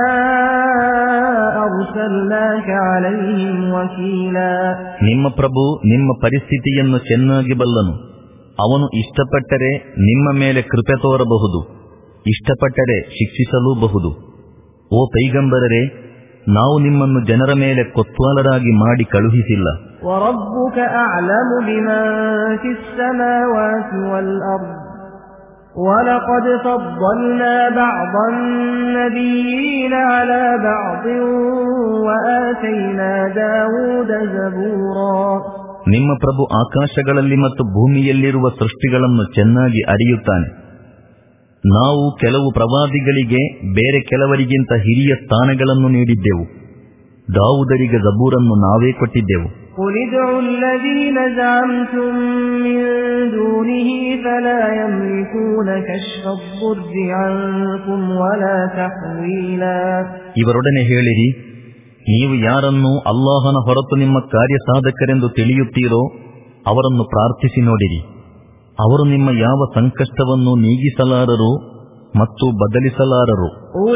ಅರ್ಸಲ್ನಾಕ ಅಲೈಹಿಂ ವಕೀಲಾ. ನಿಮ್ಮ ಪ್ರಭು ನಿಮ್ಮ ಪರಿಸ್ಥಿತಿಯನ್ನು ಚೆನ್ನಾಗಿ ಬಲ್ಲನು. ಅವನು ಇಷ್ಟಪಟ್ಟರೆ ನಿಮ್ಮ ಮೇಲೆ ಕೃಪೆ ತೋರಬಹುದು, ಇಷ್ಟಪಟ್ಟರೆ ಶಿಕ್ಷಿಸಲೂಬಹುದು. ಓ ಪೈಗಂಬರರೇ, ನಾವು ನಿಮ್ಮನ್ನು ಜನರ ಮೇಲೆ ಕೊತ್ವಾಲರಾಗಿ ಮಾಡಿ ಕಳುಹಿಸಿಲ್ಲ. وَرَبُّكَ أَعْلَمُ بِمَنْ فِي السَّمَاوَاتِ وَالْأَرْضِ وَلَقَدْ فَضَّلْنَا بَعْضَ النَّبِيِّينَ عَلَى بَعْضٍ وَآتَيْنَا دَاوُودَ زَبُورًا. ನಿಮ್ಮ ಪ್ರಭು ಆಕಾಶಗಳಲ್ಲಿ ಮತ್ತು ಭೂಮಿಯಲ್ಲಿರುವ ಸೃಷ್ಟಿಗಳನ್ನು ಚೆನ್ನಾಗಿ ಅರಿಯುತ್ತಾನೆ. ನಾವು ಕೆಲವು ಪ್ರವಾದಿಗಳಿಗೆ ಬೇರೆ ಕೆಲವರಿಗಿಂತ ಹಿರಿಯ ಸ್ಥಾನಗಳನ್ನು ನೀಡಿದ್ದೆವು. ದಾವೂದರಿಗೆ ಜಬೂರನ್ನು ನಾವೇ ಕೊಟ್ಟಿದ್ದೆವು. قُلِ ادْعُوا الَّذِينَ زَعَمْتُم مِّن دُونِهِ فَلَا يَمْلِكُونَ كَشْفَ الضُّرِّ عَنكُمْ وَلَا تَحْوِيلًا. ಇವರೊಡನೆ ಹೇಳಿರಿ, ನೀವು ಯಾರನ್ನು ಅಲ್ಲಾಹನ ಹೊರತು ನಿಮ್ಮ ಕಾರ್ಯಸಾಧಕರೆಂದು ತಿಳಿಯುತ್ತೀರೋ ಅವರನ್ನು ಪ್ರಾರ್ಥಿಸಿ ನೋಡಿರಿ. ಅವರು ನಿಮ್ಮ ಯಾವ ಸಂಕಷ್ಟವನ್ನು ನೀಗಿಸಲಾರರು ಮತ್ತು ಬದಲಿಸಲಾರರು.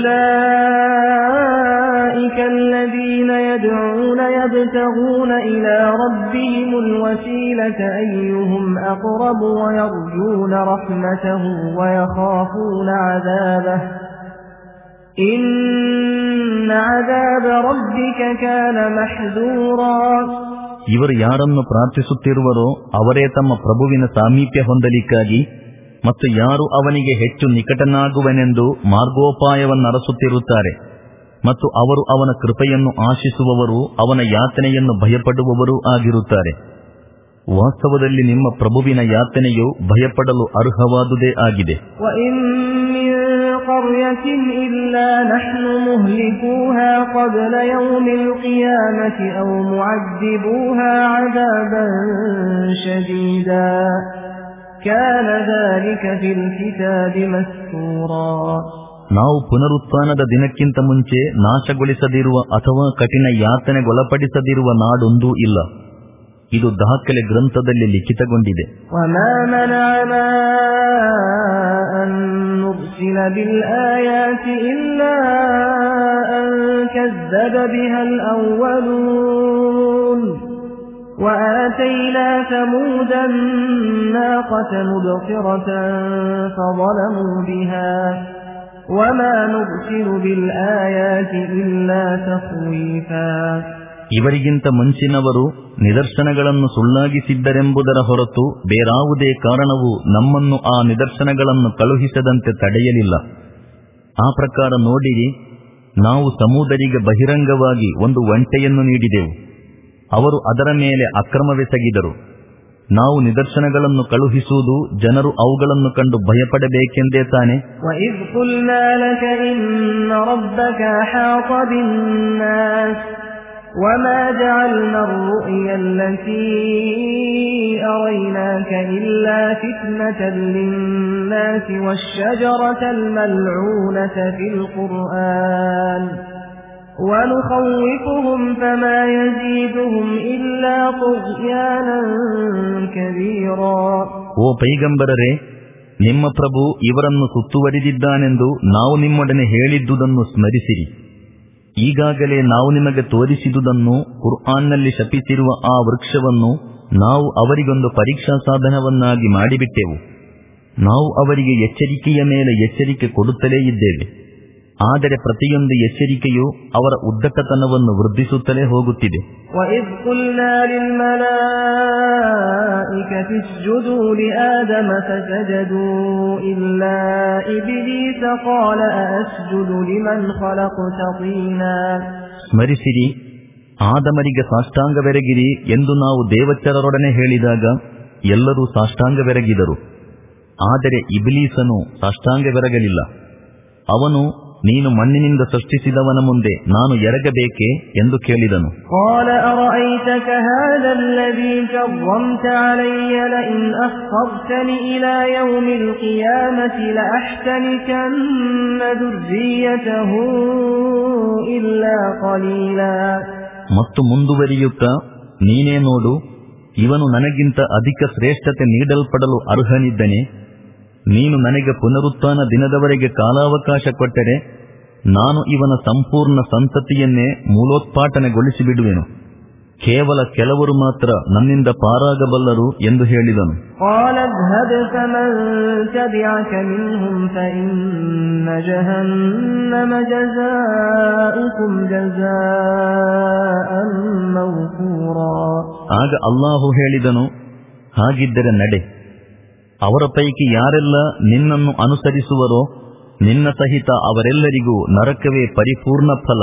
أُولَئِكَ الَّذِينَ يَدْعُونَ يَبْتَغُونَ إِلَى رَبِّهِمُ الْوَسِيلَةَ أَيُّهُمْ أَقْرَبُ وَيَرْجُونَ رَحْمَتَهُ وَيَخَافُونَ عَذَابَهُ إِنَّ عَذَابَ رَبِّكَ كَانَ مَحْذُورًا. ಇವರು ಯಾರನ್ನು ಪ್ರಾರ್ಥಿಸುತ್ತಿರುವರೋ ಅವರೇ ತಮ್ಮ ಪ್ರಭುವಿನ ಸಾಮೀಪ್ಯ ಹೊಂದಲಿಕ್ಕಾಗಿ ಮತ್ತು ಯಾರು ಅವನಿಗೆ ಹೆಚ್ಚು ನಿಕಟನಾಗುವನೆಂದು ಮಾರ್ಗೋಪಾಯವನ್ನರಸುತ್ತಿರುತ್ತಾರೆ ಮತ್ತು ಅವರು ಅವನ ಕೃಪೆಯನ್ನು ಆಶಿಸುವವರು ಅವನ ಯಾತನೆಯನ್ನು ಭಯಪಡುವವರೂ ಆಗಿರುತ್ತಾರೆ. ವಾಸ್ತವದಲ್ಲಿ ನಿಮ್ಮ ಪ್ರಭುವಿನ ಯಾತನೆಯು ಭಯಪಡಲು ಅರ್ಹವಾದುದೇ ಆಗಿದೆ. قرية إلا نحن مهلكوها قبل يوم القيامة أو معذبوها عذابا شديدا كان ذلك في الكتاب مسطورا. ನಾವು ಪುನರುತ್ಥಾನದ ದಿನಕ್ಕಿಂತ ಮುಂಚೆ ನಾಶಗೊಳಿಸದಿರುವ ಅಥವಾ ಕಠಿಣ ಯಾತನೆಗೊಳಪಡಿಸದಿರುವ ನಾಡೊಂದೂ ಇಲ್ಲ. ಇದು ದಾಖಲೆ ಗ್ರಂಥದಲ್ಲಿ ಲಿಖಿತಗೊಂಡಿದೆ. وما منعنا أن نرسل بالآيات إلا أن كذب بها الأولون وآتينا ثمود الناقة مبصرة فظلموا بها وما نرسل بالآيات إلا تخويفا. ಇವರಿಗಿಂತ ಮುಂಚಿನವರು ನಿದರ್ಶನಗಳನ್ನು ಸುಳ್ಳಾಗಿಸಿದ್ದರೆಂಬುದರ ಹೊರತು ಬೇರಾವುದೇ ಕಾರಣವು ನಮ್ಮನ್ನು ಆ ನಿದರ್ಶನಗಳನ್ನು ಕಳುಹಿಸದಂತೆ ತಡೆಯಲಿಲ್ಲ. ಆ ಪ್ರಕಾರ ನೋಡಿರಿ, ನಾವು ಸಮೂದರಿಗೆ ಬಹಿರಂಗವಾಗಿ ಒಂದು ಒಂಟೆಯನ್ನು ನೀಡಿದೆವು. ಅವರು ಅದರ ಮೇಲೆ ಅಕ್ರಮವೆಸಗಿದರು. ನಾವು ನಿದರ್ಶನಗಳನ್ನು ಕಳುಹಿಸುವುದು ಜನರು ಅವುಗಳನ್ನು ಕಂಡು ಭಯಪಡಬೇಕೆಂದೇ ತಾನೆ. وَإِذْ قُلْنَا لَكَ إِنَّ رَبَّكَ أَحَاطَ بِالنَّاسِ وَمَا جَعَلْنَا الرُّؤْيَا الَّتِي أَرَيْنَاكَ إِلَّا فِتْنَةً لِلنَّاسِ وَالشَّجَرَةَ الْمَلْعُونَةَ فِي الْقُرْآنِ وَنُخَوِّفُهُمْ فَمَا يَزِيدُهُمْ إِلَّا طُغْيَانًا كَبِيرًا. ಓ ಪೈಗಂಬರರೇ, ನಿಮ್ಮ ಪ್ರಭು ಇವರನ್ನು ಸುತ್ತುವರಿದಿದ್ದಾನೆಂದು ನಾವು ನಿಮ್ಮೊಡನೆ ಹೇಳಿದ್ದುದನ್ನು ಸ್ಮರಿಸಿರಿ. ಈಗಾಗಲೇ ನಾವು ನಿಮಗೆ ತೋರಿಸಿದುದನ್ನು, ಕುರ್ಆನ್ನಲ್ಲಿ ಶಪಿಸಿರುವ ಆ ವೃಕ್ಷವನ್ನು ನಾವು ಅವರಿಗೊಂದು ಪರೀಕ್ಷಾ ಸಾಧನವನ್ನಾಗಿ ಮಾಡಿಬಿಟ್ಟೆವು. ನಾವು ಅವರಿಗೆ ಎಚ್ಚರಿಕೆಯ ಮೇಲೆ ಎಚ್ಚರಿಕೆ ಕೊಡುತ್ತಲೇ ಇದ್ದೇವೆ. ಆದರೆ ಪ್ರತಿಯೊಂದು ಎಚ್ಚರಿಕೆಯೂ ಅವರ ಉದ್ದಟತನವನ್ನು ವೃದ್ಧಿಸುತ್ತಲೇ ಹೋಗುತ್ತಿದೆ. وَإِذْ قُلْنَا لِلْمَلَائِكَةِ اسْجُدُوا لِآدَمَ فَسَجَدُوا إِلَّا إِبْلِيسَ قَالَ أَأَسْجُدُ لِمَنْ خَلَقْتَ طِينًا. ಸ್ಮರಿಸಿರಿ, ಆದಮರಿಗೆ ಸಾಷ್ಟಾಂಗವೆರಗಿರಿ ಎಂದು ನಾವು ದೇವಚರರೊಡನೆ ಹೇಳಿದಾಗ ಎಲ್ಲರೂ ಸಾಷ್ಟಾಂಗವೆರಗಿದರು. ಆದರೆ ಇಬ್ಲೀಸನು ಸಾಷ್ಟಾಂಗವೆರಗಲಿಲ್ಲ. ಅವನು, ನೀನು ಮಣ್ಣಿನಿಂದ ಸೃಷ್ಟಿಸಿದವನ ಮುಂದೆ ನಾನು ಎರಗಬೇಕೆ ಎಂದು ಕೇಳಿದನು. قال أرأيتك هذا الذي كرمت علي لئن أخرتني إلى يوم القيامة لأحتنكن ذريته إلا قليلا. ಮತ್ತು ಮುಂದುವರಿಯುತ್ತಾ, ನೀನೇ ನೋಡು, ಇವನು ನನಗಿಂತ ಅಧಿಕ ಶ್ರೇಷ್ಠತೆ ನೀಡಲ್ಪಡಲು ಅರ್ಹನಿದ್ದನೆ. ನೀನು ನನಗೆ ಪುನರುತ್ಥಾನ ದಿನದವರೆಗೆ ಕಾಲಾವಕಾಶ ಕೊಟ್ಟರೆ ನಾನು ಇವನ ಸಂಪೂರ್ಣ ಸಂತತಿಯನ್ನೇ ಮೂಲೋತ್ಪಾಟನೆಗೊಳಿಸಿಬಿಡುವೆನು. ಕೇವಲ ಕೆಲವರು ಮಾತ್ರ ನನ್ನಿಂದ ಪಾರಾಗಬಲ್ಲರು ಎಂದು ಹೇಳಿದನು. ಆಗ ಅಲ್ಲಾಹು ಹೇಳಿದನು, ಹಾಗಿದ್ದರೆ ನಡೆ, ಅವರ ಪೈಕಿ ಯಾರೆಲ್ಲ ನಿನ್ನನ್ನು ಅನುಸರಿಸುವರೋ ನಿನ್ನ ಸಹಿತ ಅವರೆಲ್ಲರಿಗೂ ನರಕವೇ ಪರಿಪೂರ್ಣ ಫಲ.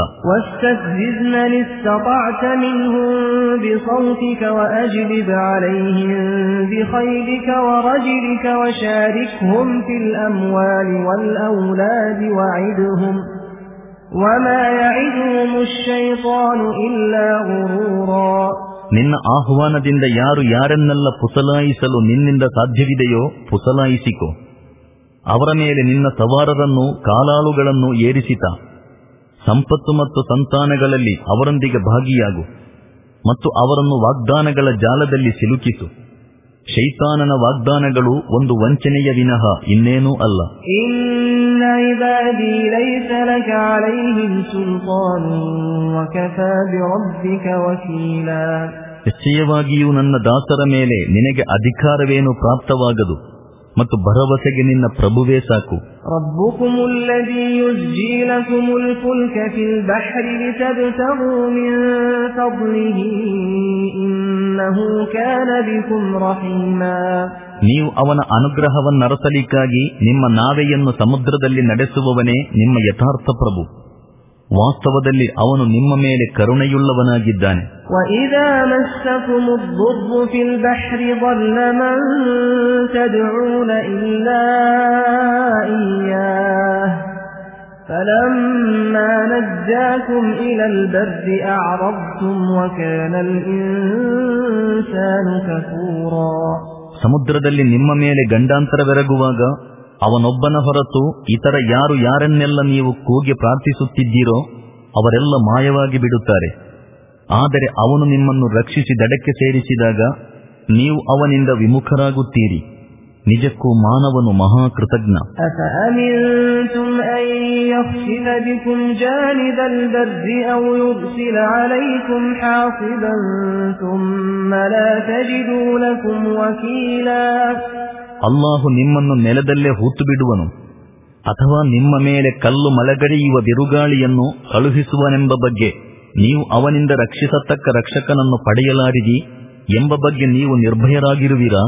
ನಿನ್ನ ಆಹ್ವಾನದಿಂದ ಯಾರು ಯಾರನ್ನೆಲ್ಲ ಪುಸಲಾಯಿಸಲು ನಿನ್ನಿಂದ ಸಾಧ್ಯವಿದೆಯೋ ಪುಸಲಾಯಿಸಿಕೊ. ಅವರ ಮೇಲೆ ನಿನ್ನ ಸವಾರರನ್ನು ಕಾಲಾಳುಗಳನ್ನು ಏರಿಸಿತ. ಸಂಪತ್ತು ಮತ್ತು ಸಂತಾನಗಳಲ್ಲಿ ಅವರೊಂದಿಗೆ ಭಾಗಿಯಾಗು ಮತ್ತು ಅವರನ್ನು ವಾಗ್ದಾನಗಳ ಜಾಲದಲ್ಲಿ ಸಿಲುಕಿಸು. ಶೈತಾನನ ವಾಗ್ದಾನಗಳು ಒಂದು ವಂಚನೆಯ ವಿನಃ ಇನ್ನೇನೂ ಅಲ್ಲ. ನಿಶ್ಚಯವಾಗಿಯೂ ನನ್ನ ದಾಸರ ಮೇಲೆ ನಿನಗೆ ಅಧಿಕಾರವೇನು ಪ್ರಾಪ್ತವಾಗದು ಮತ್ತು ಭರವಸೆಗೆ ನಿನ್ನ ಪ್ರಭುವೇ ಸಾಕು. ನೀವು ಅವನ ಅನುಗ್ರಹವನ್ನರಸಲಿಕ್ಕಾಗಿ ನಿಮ್ಮ ನಾವೆಯನ್ನು ಸಮುದ್ರದಲ್ಲಿ ನಡೆಸುವವನೇ ನಿಮ್ಮ ಯಥಾರ್ಥ ಪ್ರಭು. ವಾಸ್ತವದಲ್ಲಿ ಅವನು ನಿಮ್ಮ ಮೇಲೆ ಕರುಣೆಯುಳ್ಳವನಾಗಿದ್ದಾನೆ. وَإِذَا مَسَّكُمُ الضُّرُّ فِي الْبَحْرِ ضَلَّ مَن تَدْعُونَ إِلَّا إِيَّاهُ فَلَمَّا نَجَّاكُمْ إِلَى الْبَرِّ أَعْرَضْتُمْ وَكَانَ الْإِنسَانُ كَفُورًا. ಸಮುದ್ರದಲ್ಲಿ ನಿಮ್ಮ ಮೇಲೆ ಗಂಡಾಂತರವೆರಗುವಾಗ ಅವನೊಬ್ಬನ ಹೊರತು ಇತರ ಯಾರು ಯಾರನ್ನೆಲ್ಲ ನೀವು ಕೂಗಿ ಪ್ರಾರ್ಥಿಸುತ್ತಿದ್ದೀರೋ ಅವರೆಲ್ಲ ಮಾಯವಾಗಿ ಬಿಡುತ್ತಾರೆ. ಆದರೆ ಅವನು ನಿಮ್ಮನ್ನು ರಕ್ಷಿಸಿ ದಡಕ್ಕೆ ಸೇರಿಸಿದಾಗ ನೀವು ಅವನಿಂದ ವಿಮುಖರಾಗುತ್ತೀರಿ. ನಿಜಕ್ಕೂ ಮಾನವನು ಮಹಾಕೃತಜ್ಞ. ಅಲ್ಲಾಹು ನಿಮ್ಮನ್ನು ನೆಲದಲ್ಲೇ ಹೂತು ಬಿಡುವನು ಅಥವಾ ನಿಮ್ಮ ಮೇಲೆ ಕಲ್ಲು ಮಳೆಗರೆಯುವ ಬಿರುಗಾಳಿಯನ್ನು ಕಳುಹಿಸುವನೆಂಬ ಬಗ್ಗೆ ನೀವು ಅವನಿಂದ ರಕ್ಷಿಸತಕ್ಕ ರಕ್ಷಕನನ್ನು ಪಡೆಯಲಾರಿರಿ ಎಂಬ ಬಗ್ಗೆ ನೀವು ನಿರ್ಭಯರಾಗಿರುವಿರಾ?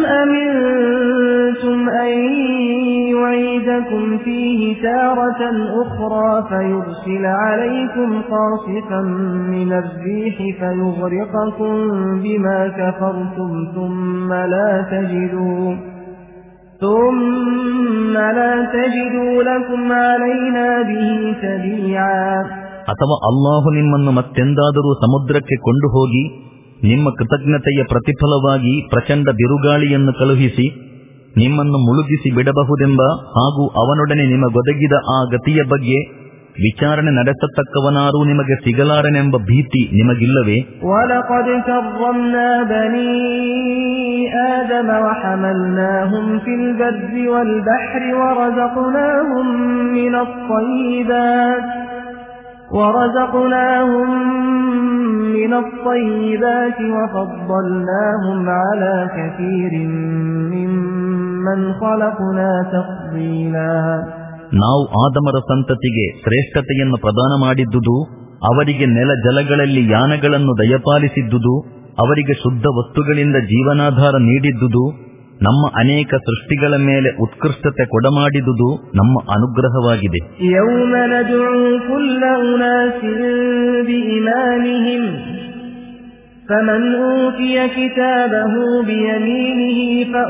ಅಥವಾ ಅಲ್ಲಾಹು ನಿಮ್ಮನ್ನು ಮತ್ತೆಂದಾದರೂ ಸಮುದ್ರಕ್ಕೆ ಕೊಂಡು ಹೋಗಿ ನಿಮ್ಮ ಕೃತಜ್ಞತೆಯ ಪ್ರತಿಫಲವಾಗಿ ಪ್ರಚಂಡ ಬಿರುಗಾಳಿಯನ್ನು ಕಳುಹಿಸಿ ನಿಮ್ಮನ್ನು ಮುಳುಗಿಸಿ ಬಿಡಬಹುದೆಂಬ ಹಾಗೂ ಅವನೊಡನೆ ನಿಮಗೊದಗಿದ ಆ ಗತಿಯ ಬಗ್ಗೆ ವಿಚಾರಣೆ ನಡೆಸತಕ್ಕವನಾರೂ ನಿಮಗೆ ಸಿಗಲಾರನೆಂಬ ಭೀತಿ ನಿಮಗಿಲ್ಲವೇ? ವಲಕದ್ ಕರ್ರಮ್ನಾ ಬನೀ ಆದಮ ವಹಮಲ್ನಾಹುಂ ಫಿಲ್ ಬರ್ರಿ ವಲ್ ಬಹ್ರಿ ವರಜಕ್ನಾಹುಂ ಮಿನತ್ ತ್ವಯ್ಯಿಬಾತ್ ورزقناهم من الطيبات وفضلناهم على كثير ممن خلقنا تفضيلا. ನಾವು ಆದಮರ ಸಂತತಿಗೆ ಶ್ರೇಷ್ಠತೆಯನ್ನು ಪ್ರದಾನ ಮಾಡಿದ್ದುದು, ಅವರಿಗೆ ನೆಲ ಜಲಗಳಲ್ಲಿ ಯಾನಗಳನ್ನು ದಯಪಾಲಿಸಿದ್ದುದು, ಅವರಿಗೆ ಶುದ್ಧ ವಸ್ತುಗಳಿಂದ ಜೀವನಾಧಾರ ನೀಡಿದ್ದುದು, ನಮ್ಮ ಅನೇಕ ಸೃಷ್ಟಿಗಳ ಮೇಲೆ ಉತ್ಕೃಷ್ಟತೆ ಕೊಡಮಾಡಿದುದು ನಮ್ಮ ಅನುಗ್ರಹವಾಗಿದೆ. ಯೌಮ ನದ್ഉ ಕುಲ್ಲ ಉನಾಸಿನ್ ಬಿಇಮಾಮಿಹಿಂ ಫಮನ್ ಊತಿಯ ಕಿತಾಬಹು ಬಿಯಮೀನಿಹಿ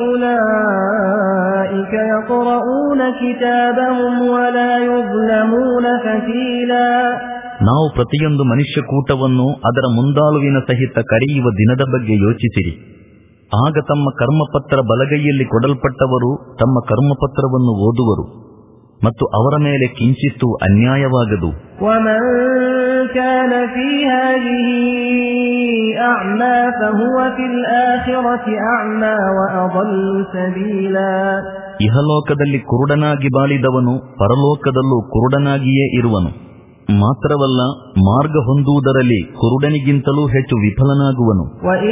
ಫಉಲೈಕ ಯಕ್ರಊನ ಕಿತಾಬಹುಂ ವಲಾ ಯುظ್ಲಮೂನ ಫತೀಲಾ. ನಾವು ಪ್ರತಿಯೊಂದು ಮನುಷ್ಯ ಕೂಟವನ್ನು ಅದರ ಮುಂದಾಳುವಿನ ಸಹಿತ ಕರೆಯುವ ದಿನದ ಬಗ್ಗೆ ಯೋಚಿಸಿರಿ. ಆಗ ತಮ್ಮ ಕರ್ಮಪತ್ರ ಬಲಗೈಯಲ್ಲಿ ಕೊಡಲ್ಪಟ್ಟವರು ತಮ್ಮ ಕರ್ಮಪತ್ರವನ್ನು ಓದುವರು ಮತ್ತು ಅವರ ಮೇಲೆ ಕಿಂಚಿತ್ತೂ ಅನ್ಯಾಯವಾಗದು. ಇಹಲೋಕದಲ್ಲಿ ಕುರುಡನಾಗಿ ಬಾಳಿದವನು ಪರಲೋಕದಲ್ಲೂ ಕುರುಡನಾಗಿಯೇ ಇರುವನು. ಮಾತ್ರವಲ್ಲ, ಮಾರ್ಗ ಹೊಂದುವುದರಲ್ಲಿ ಕುರುಡನಿಗಿಂತಲೂ ಹೆಚ್ಚು ವಿಫಲನಾಗುವನು.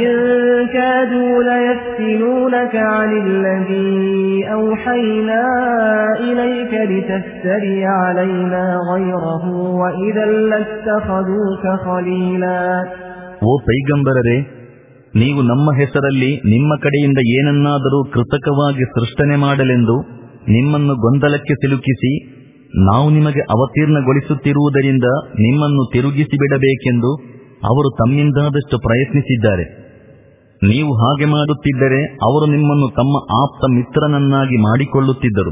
ಓ ಪೈಗಂಬರರೇ, ನೀವು ನಮ್ಮ ಹೆಸರಲ್ಲಿ ನಿಮ್ಮ ಕಡೆಯಿಂದ ಏನನ್ನಾದರೂ ಕೃತಕವಾಗಿ ಸೃಷ್ಟನೆ ಮಾಡಲೆಂದು ನಿಮ್ಮನ್ನು ಗೊಂದಲಕ್ಕೆ ಸಿಲುಕಿಸಿ ನಾವು ನಿಮಗೆ ಅವತೀರ್ಣಗೊಳಿಸುತ್ತಿರುವುದರಿಂದ ನಿಮ್ಮನ್ನು ತಿರುಗಿಸಿ ಬಿಡಬೇಕೆಂದು ಅವರು ತಮ್ಮಿಂದಾದಷ್ಟು ಪ್ರಯತ್ನಿಸಿದ್ದಾರೆ. ನೀವು ಹಾಗೆ ಮಾಡುತ್ತಿದ್ದರೆ ಅವರು ನಿಮ್ಮನ್ನು ತಮ್ಮ ಆಪ್ತ ಮಿತ್ರನನ್ನಾಗಿ ಮಾಡಿಕೊಳ್ಳುತ್ತಿದ್ದರು.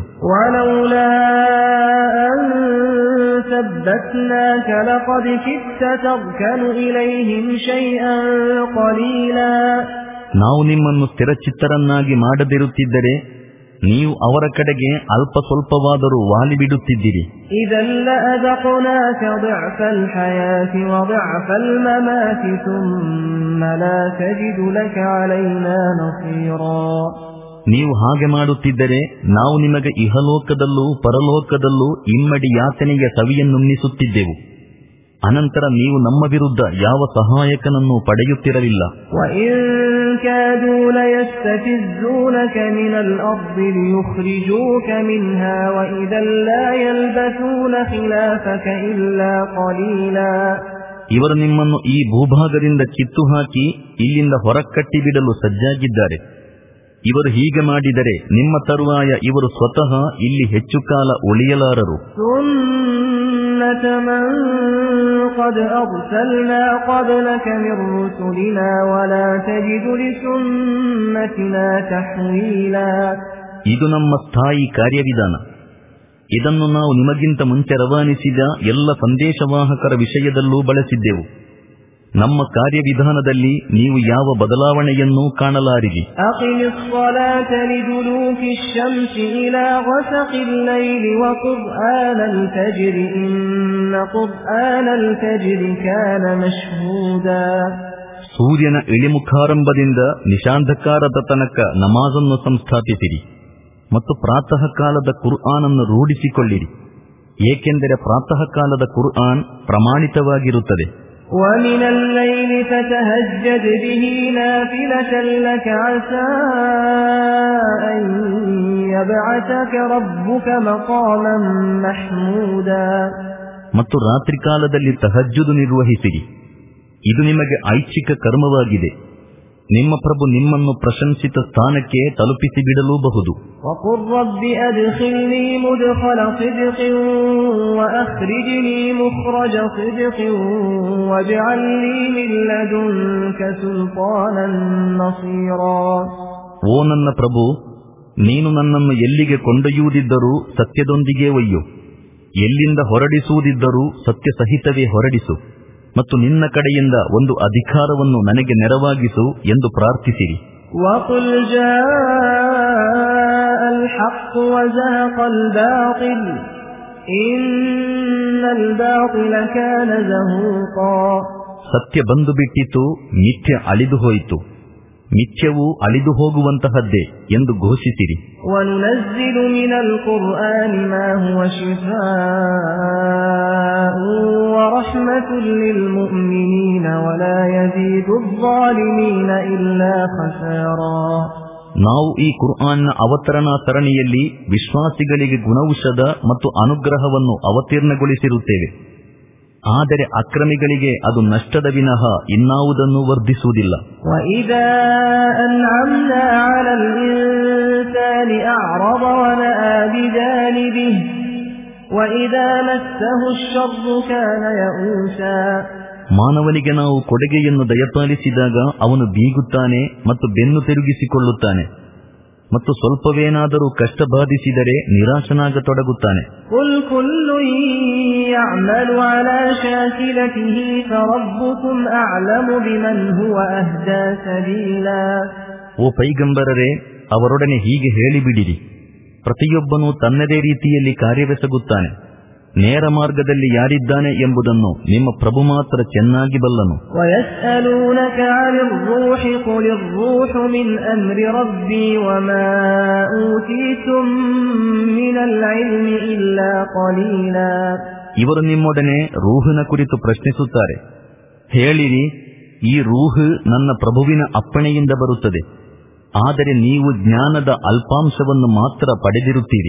ನಾವು ನಿಮ್ಮನ್ನು ಸ್ಥಿರಚಿತ್ತರನ್ನಾಗಿ ಮಾಡದಿರುತ್ತಿದ್ದರೆ ನೀವು ಅವರ ಕಡೆಗೆ ಅಲ್ಪ ಸ್ವಲ್ಪವಾದರೂ ವಾಲಿ ಬಿಡುತ್ತಿದ್ದೀರಿ. ನೀವು ಹಾಗೆ ಮಾಡುತ್ತಿದ್ದರೆ ನಾವು ನಿಮಗೆ ಇಹಲೋಕದಲ್ಲೂ ಪರಲೋಕದಲ್ಲೂ ಇಮ್ಮಡಿ ಯಾತನೆಯ ಸವಿಯನ್ನುಣ್ಣಿಸುತ್ತಿದ್ದೆವು. ಅನಂತರ ನೀವು ನಮ್ಮ ವಿರುದ್ಧ ಯಾವ ಸಹಾಯಕನನ್ನು ಪಡೆಯುತ್ತಿರಲಿಲ್ಲ. ಇವರು ನಿಮ್ಮನ್ನು ಈ ಭೂಭಾಗದಿಂದ ಕಿತ್ತು ಹಾಕಿ ಇಲ್ಲಿಂದ ಹೊರಕಟ್ಟಿ ಬಿಡಲು ಸಜ್ಜಾಗಿದ್ದಾರೆ. ಇವರು ಹೀಗೆ ಮಾಡಿದರೆ ನಿಮ್ಮ ತರುವಾಯ ಇವರು ಸ್ವತಃ ಇಲ್ಲಿ ಹೆಚ್ಚು ಕಾಲ ಉಳಿಯಲಾರರು. ಇದು ನಮ್ಮ ಸ್ಥಾಯಿ ಕಾರ್ಯವಿಧಾನ. ಇದನ್ನು ನಾವು ನಿಮಗಿಂತ ಮುಂಚೆ ರವಾನಿಸಿದ ಎಲ್ಲ ಸಂದೇಶವಾಹಕರ ವಿಷಯದಲ್ಲೂ ಬಳಸಿದ್ದೆವು. ನಮ್ಮ ಕಾರ್ಯವಿಧಾನದಲ್ಲಿ ನೀವು ಯಾವ ಬದಲಾವಣೆಯನ್ನೂ ಕಾಣಲಾರಿರಿ. ಸೂರ್ಯನ ಇಳಿಮುಖಾರಂಭದಿಂದ ನಿಶಾಂಧಕಾರದ ತನಕ ನಮಾಜನ್ನು ಸಂಸ್ಥಾಪಿಸಿರಿ ಮತ್ತು ಪ್ರಾತಃ ಕಾಲದ ಕುರ್ಆನನ್ನು ರೂಢಿಸಿಕೊಳ್ಳಿರಿ, ಏಕೆಂದರೆ ಪ್ರಾತಃ ಕಾಲದ ಕುರ್ಆನ್ ಪ್ರಮಾಣಿತವಾಗಿರುತ್ತದೆ. وَمِنَ اللَّيْلِ فَتَهَجَّدْ بِهِ نَافِلَةً لَكَ عَسَىٰ أَن يَبْعَثَكَ رَبُّكَ مَقَامًا مَحْمُودًا. ಮತ್ತು ರಾತ್ರಿ ಕಾಲದಲ್ಲಿ ತಹಜ್ಜುದ್ ನಿರ್ವಹಿಸಿರಿ, ಇದು ನಿಮಗೆ ಐಚ್ಛಿಕ ಕರ್ಮವಾಗಿದೆ. ನಿಮ್ಮ ಪ್ರಭು ನಿಮ್ಮನ್ನು ಪ್ರಶಂಸಿತ ಸ್ಥಾನಕ್ಕೆ ತಲುಪಿಸಿ ಬಿಡಲೂಬಹುದು. وَقُلْ رَبِّ أَدْخِلْنِي مُدْخَلَ صِدْقٍ وَأَخْرِجْنِي مُخْرَجَ صِدْقٍ وَاجْعَل لِّي مِن لَّدُنكَ سُلْطَانًا نَّصِيرًا. ಓ ನನ್ನ ಪ್ರಭು, ನೀನು ನನ್ನನ್ನು ಎಲ್ಲಿಗೆ ಕೊಂಡೊಯ್ಯುವುದಿದ್ದರೂ ಸತ್ಯದೊಂದಿಗೆ ಒಯ್ಯು, ಎಲ್ಲಿಂದ ಹೊರಡಿಸುವುದಿದ್ದರೂ ಸತ್ಯ ಸಹಿತವೇ ಹೊರಡಿಸು, ಮತ್ತು ನಿನ್ನ ಕಡೆಯಿಂದ ಒಂದು ಅಧಿಕಾರವನ್ನು ನನಗೆ ನೆರವಾಗಿಸು ಎಂದು ಪ್ರಾರ್ಥಿಸಿರಿ. وَقُلْ جَاءَ الْحَقُّ وَزَهَقَ الْبَاطِلُ إِنَّ الْبَاطِلَ كَانَ زَهُوقًا. ಸತ್ಯ ಬಂದು ಬಿಟ್ಟಿತು, ಮಿಥ್ಯ ಅಳಿದು ಹೋಯಿತು, ಮಿಥ್ಯವೂ ಅಳಿದು ಹೋಗುವಂತಹದ್ದೇ ಎಂದು ಘೋಷಿಸಿರಿ. وَنُنَزِّلُ مِنَ الْقُرْآنِ مَا هُوَ شِفَاءٌ وَرَحْمَةٌ لِّلْمُؤْمِنِينَ وَلَا يَزِيدُ الظَّالِمِينَ إِلَّا خَسَارًا. ನಾವು ಈ ಕುರ್ಆನ್ನ ಅವತರಣಾ ಸರಣಿಯಲ್ಲಿ ವಿಶ್ವಾಸಿಗಳಿಗೆ ಗುಣೌಷಧ ಮತ್ತು ಅನುಗ್ರಹವನ್ನು ಅವತೀರ್ಣಗೊಳಿಸಿರುತ್ತೇವೆ. ಆದರೆ ಅಕ್ರಮಿಗಳಿಗೆ ಅದು ನಷ್ಟದ ವಿನಃ ಇನ್ನಾವುದನ್ನು ವರ್ಧಿಸುವುದಿಲ್ಲ. وَإِذَا أَنْعَمْنَا عَلَى الْإِنسَانِ أَعْرَضَ وَنَأَىٰ بِجَانِبِهِ وَإِذَا مَسَّهُ الشَّرُّ كَانَ يَئُوسًا. ಮಾನವನಿಗೆ ನಾವು ಕೊಡುಗೆಯನ್ನು ದಯಪಾಲಿಸಿದಾಗ ಅವನು ಬೀಗುತ್ತಾನೆ ಮತ್ತು ಬೆನ್ನು ತಿರುಗಿಸಿಕೊಳ್ಳುತ್ತಾನೆ, ಮತ್ತು ಸ್ವಲ್ಪವೇನಾದರೂ ಕಷ್ಟ ಬಾಧಿಸಿದರೆ ನಿರಾಶನಾಗತೊಡಗುತ್ತಾನೆ. ಕುಲ್ ಕುಲ್ಲುನ್ ಯಅಮಲು ಅಲಾ ಶಾಕಿಲತಿಹಿ ಫರಬ್ಬುಕುಂ ಅಅಲಮು ಬಿಮನ್ ಹುವ ಅಹ್ದಾ ಸಬೀಲಾ. ಓ ಪೈಗಂಬರರೇ, ಅವರೊಡನೆ ಹೀಗೆ ಹೇಳಿಬಿಡಿರಿ, ಪ್ರತಿಯೊಬ್ಬನೂ ತನ್ನದೇ ರೀತಿಯಲ್ಲಿ ಕಾರ್ಯವೆಸಗುತ್ತಾನೆ. ನೇರ ಮಾರ್ಗದಲ್ಲಿ ಯಾರಿದ್ದಾನೆ ಎಂಬುದನ್ನು ನಿಮ್ಮ ಪ್ರಭು ಮಾತ್ರ ಚೆನ್ನಾಗಿ ಬಲ್ಲನು. ವಯಸ್ಅಲೂನಕ ಅನಿರ್ ರೂಹಿ ಕುಲಿರ್ ರೂಹು ಮಿನ್ ಅಮ್ರಿ ರಬ್ಬಿ ವಮಾ ಊತೀತುಂ ಮಿನಲ್ ಇಲ್ಮಿ ಇಲ್ಲಾ ಕಲೀಲಾ. ಇವರು ನಿಮ್ಮೊಡನೆ ರೂಹಿನ ಕುರಿತು ಪ್ರಶ್ನಿಸುತ್ತಾರೆ. ಹೇಳಿರಿ, ಈ ರೂಹ್ ನನ್ನ ಪ್ರಭುವಿನ ಅಪ್ಪಣೆಯಿಂದ ಬರುತ್ತದೆ, ಆದರೆ ನೀವು ಜ್ಞಾನದ ಅಲ್ಪಾಂಶವನ್ನು ಮಾತ್ರ ಪಡೆದಿರುತ್ತೀರಿ.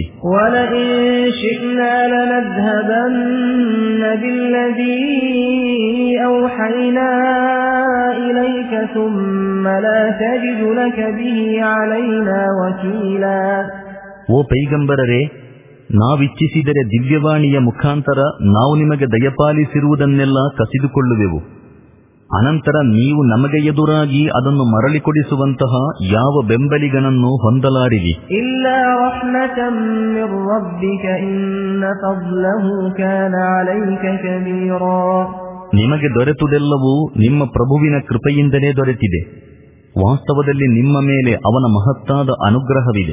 ಓ ಪೈಗಂಬರರೇ, ನಾವಿಚ್ಛಿಸಿದರೆ ದಿವ್ಯವಾಣಿಯ ಮುಖಾಂತರ ನಾವು ನಿಮಗೆ ದಯಪಾಲಿಸಿರುವುದನ್ನೆಲ್ಲ ಕಸಿದುಕೊಳ್ಳುವೆವು. ಅನಂತರ ನೀವು ನಮಗೆ ಎದುರಾಗಿ ಅದನ್ನು ಮರಳಿಕೊಡಿಸುವಂತಹ ಯಾವ ಬೆಂಬಲಿಗನನ್ನು ಹೊಂದಲಾರಿರಿ. ನಿಮಗೆ ದೊರೆತುದೆಲ್ಲವೂ ನಿಮ್ಮ ಪ್ರಭುವಿನ ಕೃಪೆಯಿಂದಲೇ ದೊರೆತಿದೆ. ವಾಸ್ತವದಲ್ಲಿ ನಿಮ್ಮ ಮೇಲೆ ಅವನ ಮಹತ್ತಾದ ಅನುಗ್ರಹವಿದೆ.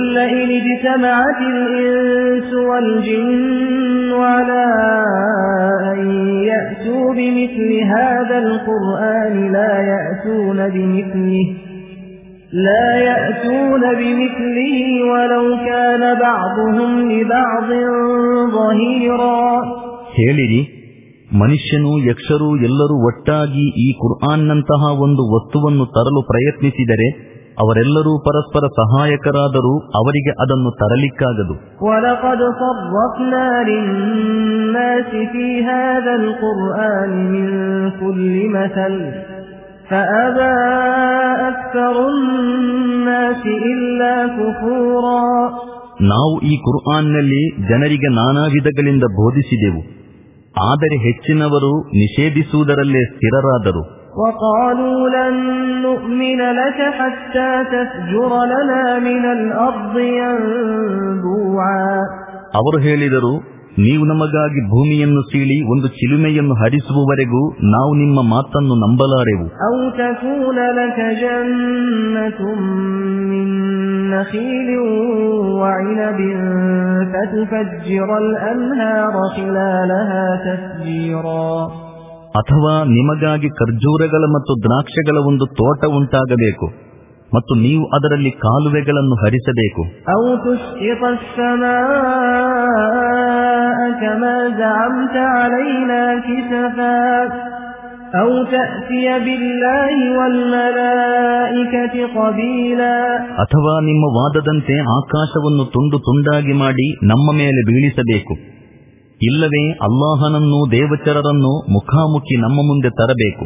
ಹೇಳಿರಿ, ಮನುಷ್ಯನು ಯಕ್ಷರು ಎಲ್ಲರೂ ಒಟ್ಟಾಗಿ ಈ ಕುರ್ಆನ್ನಂತಹ ಒಂದು ವಸ್ತುವನ್ನು ತರಲು ಪ್ರಯತ್ನಿಸಿದರೆ ಅವರೆಲ್ಲರೂ ಪರಸ್ಪರ ಸಹಾಯಕರಾದರೂ ಅವರಿಗೆ ಅದನ್ನು ತರಲಿಕ್ಕಾಗದು. ನಾವು ಈ ಕುರ್ಆನ್ನಲ್ಲಿ ಜನರಿಗೆ ನಾನಾ ವಿಧಗಳಿಂದ ಬೋಧಿಸಿದೆವು, ಆದರೆ ಹೆಚ್ಚಿನವರು ನಿಷೇಧಿಸುವುದರಲ್ಲೇ ಸ್ಥಿರರಾದರು. ಅವರು ಹೇಳಿದರು, ನೀವು ನಮಗಾಗಿ ಭೂಮಿಯನ್ನು ಸೀಳಿ ಒಂದು ಚಿಲುಮೆಯನ್ನು ಹರಿಸುವವರೆಗೂ ನಾವು ನಿಮ್ಮ ಮಾತನ್ನು ನಂಬಲಾರೆವು. ಅಥವಾ ನಿಮಗಾಗಿ ಖರ್ಜೂರಗಳ ಮತ್ತು ದ್ರಾಕ್ಷಗಳ ಒಂದು ತೋಟ ಉಂಟಾಗಬೇಕು ಮತ್ತು ನೀವು ಅದರಲ್ಲಿ ಕಾಲುವೆಗಳನ್ನು ಹರಿಸಬೇಕು. ಅಥವಾ ನಿಮ್ಮ ವಾದದಂತೆ ಆಕಾಶವನ್ನು ತುಂಡು ತುಂಡಾಗಿ ಮಾಡಿ ನಮ್ಮ ಮೇಲೆ ಬೀಳಿಸಬೇಕು. ಇಲ್ಲವೇ ಅಲ್ಲಾಹನನ್ನು ದೇವಚರರನ್ನು ಮುಖಾಮುಖಿ ನಮ್ಮ ಮುಂದೆ ತರಬೇಕು.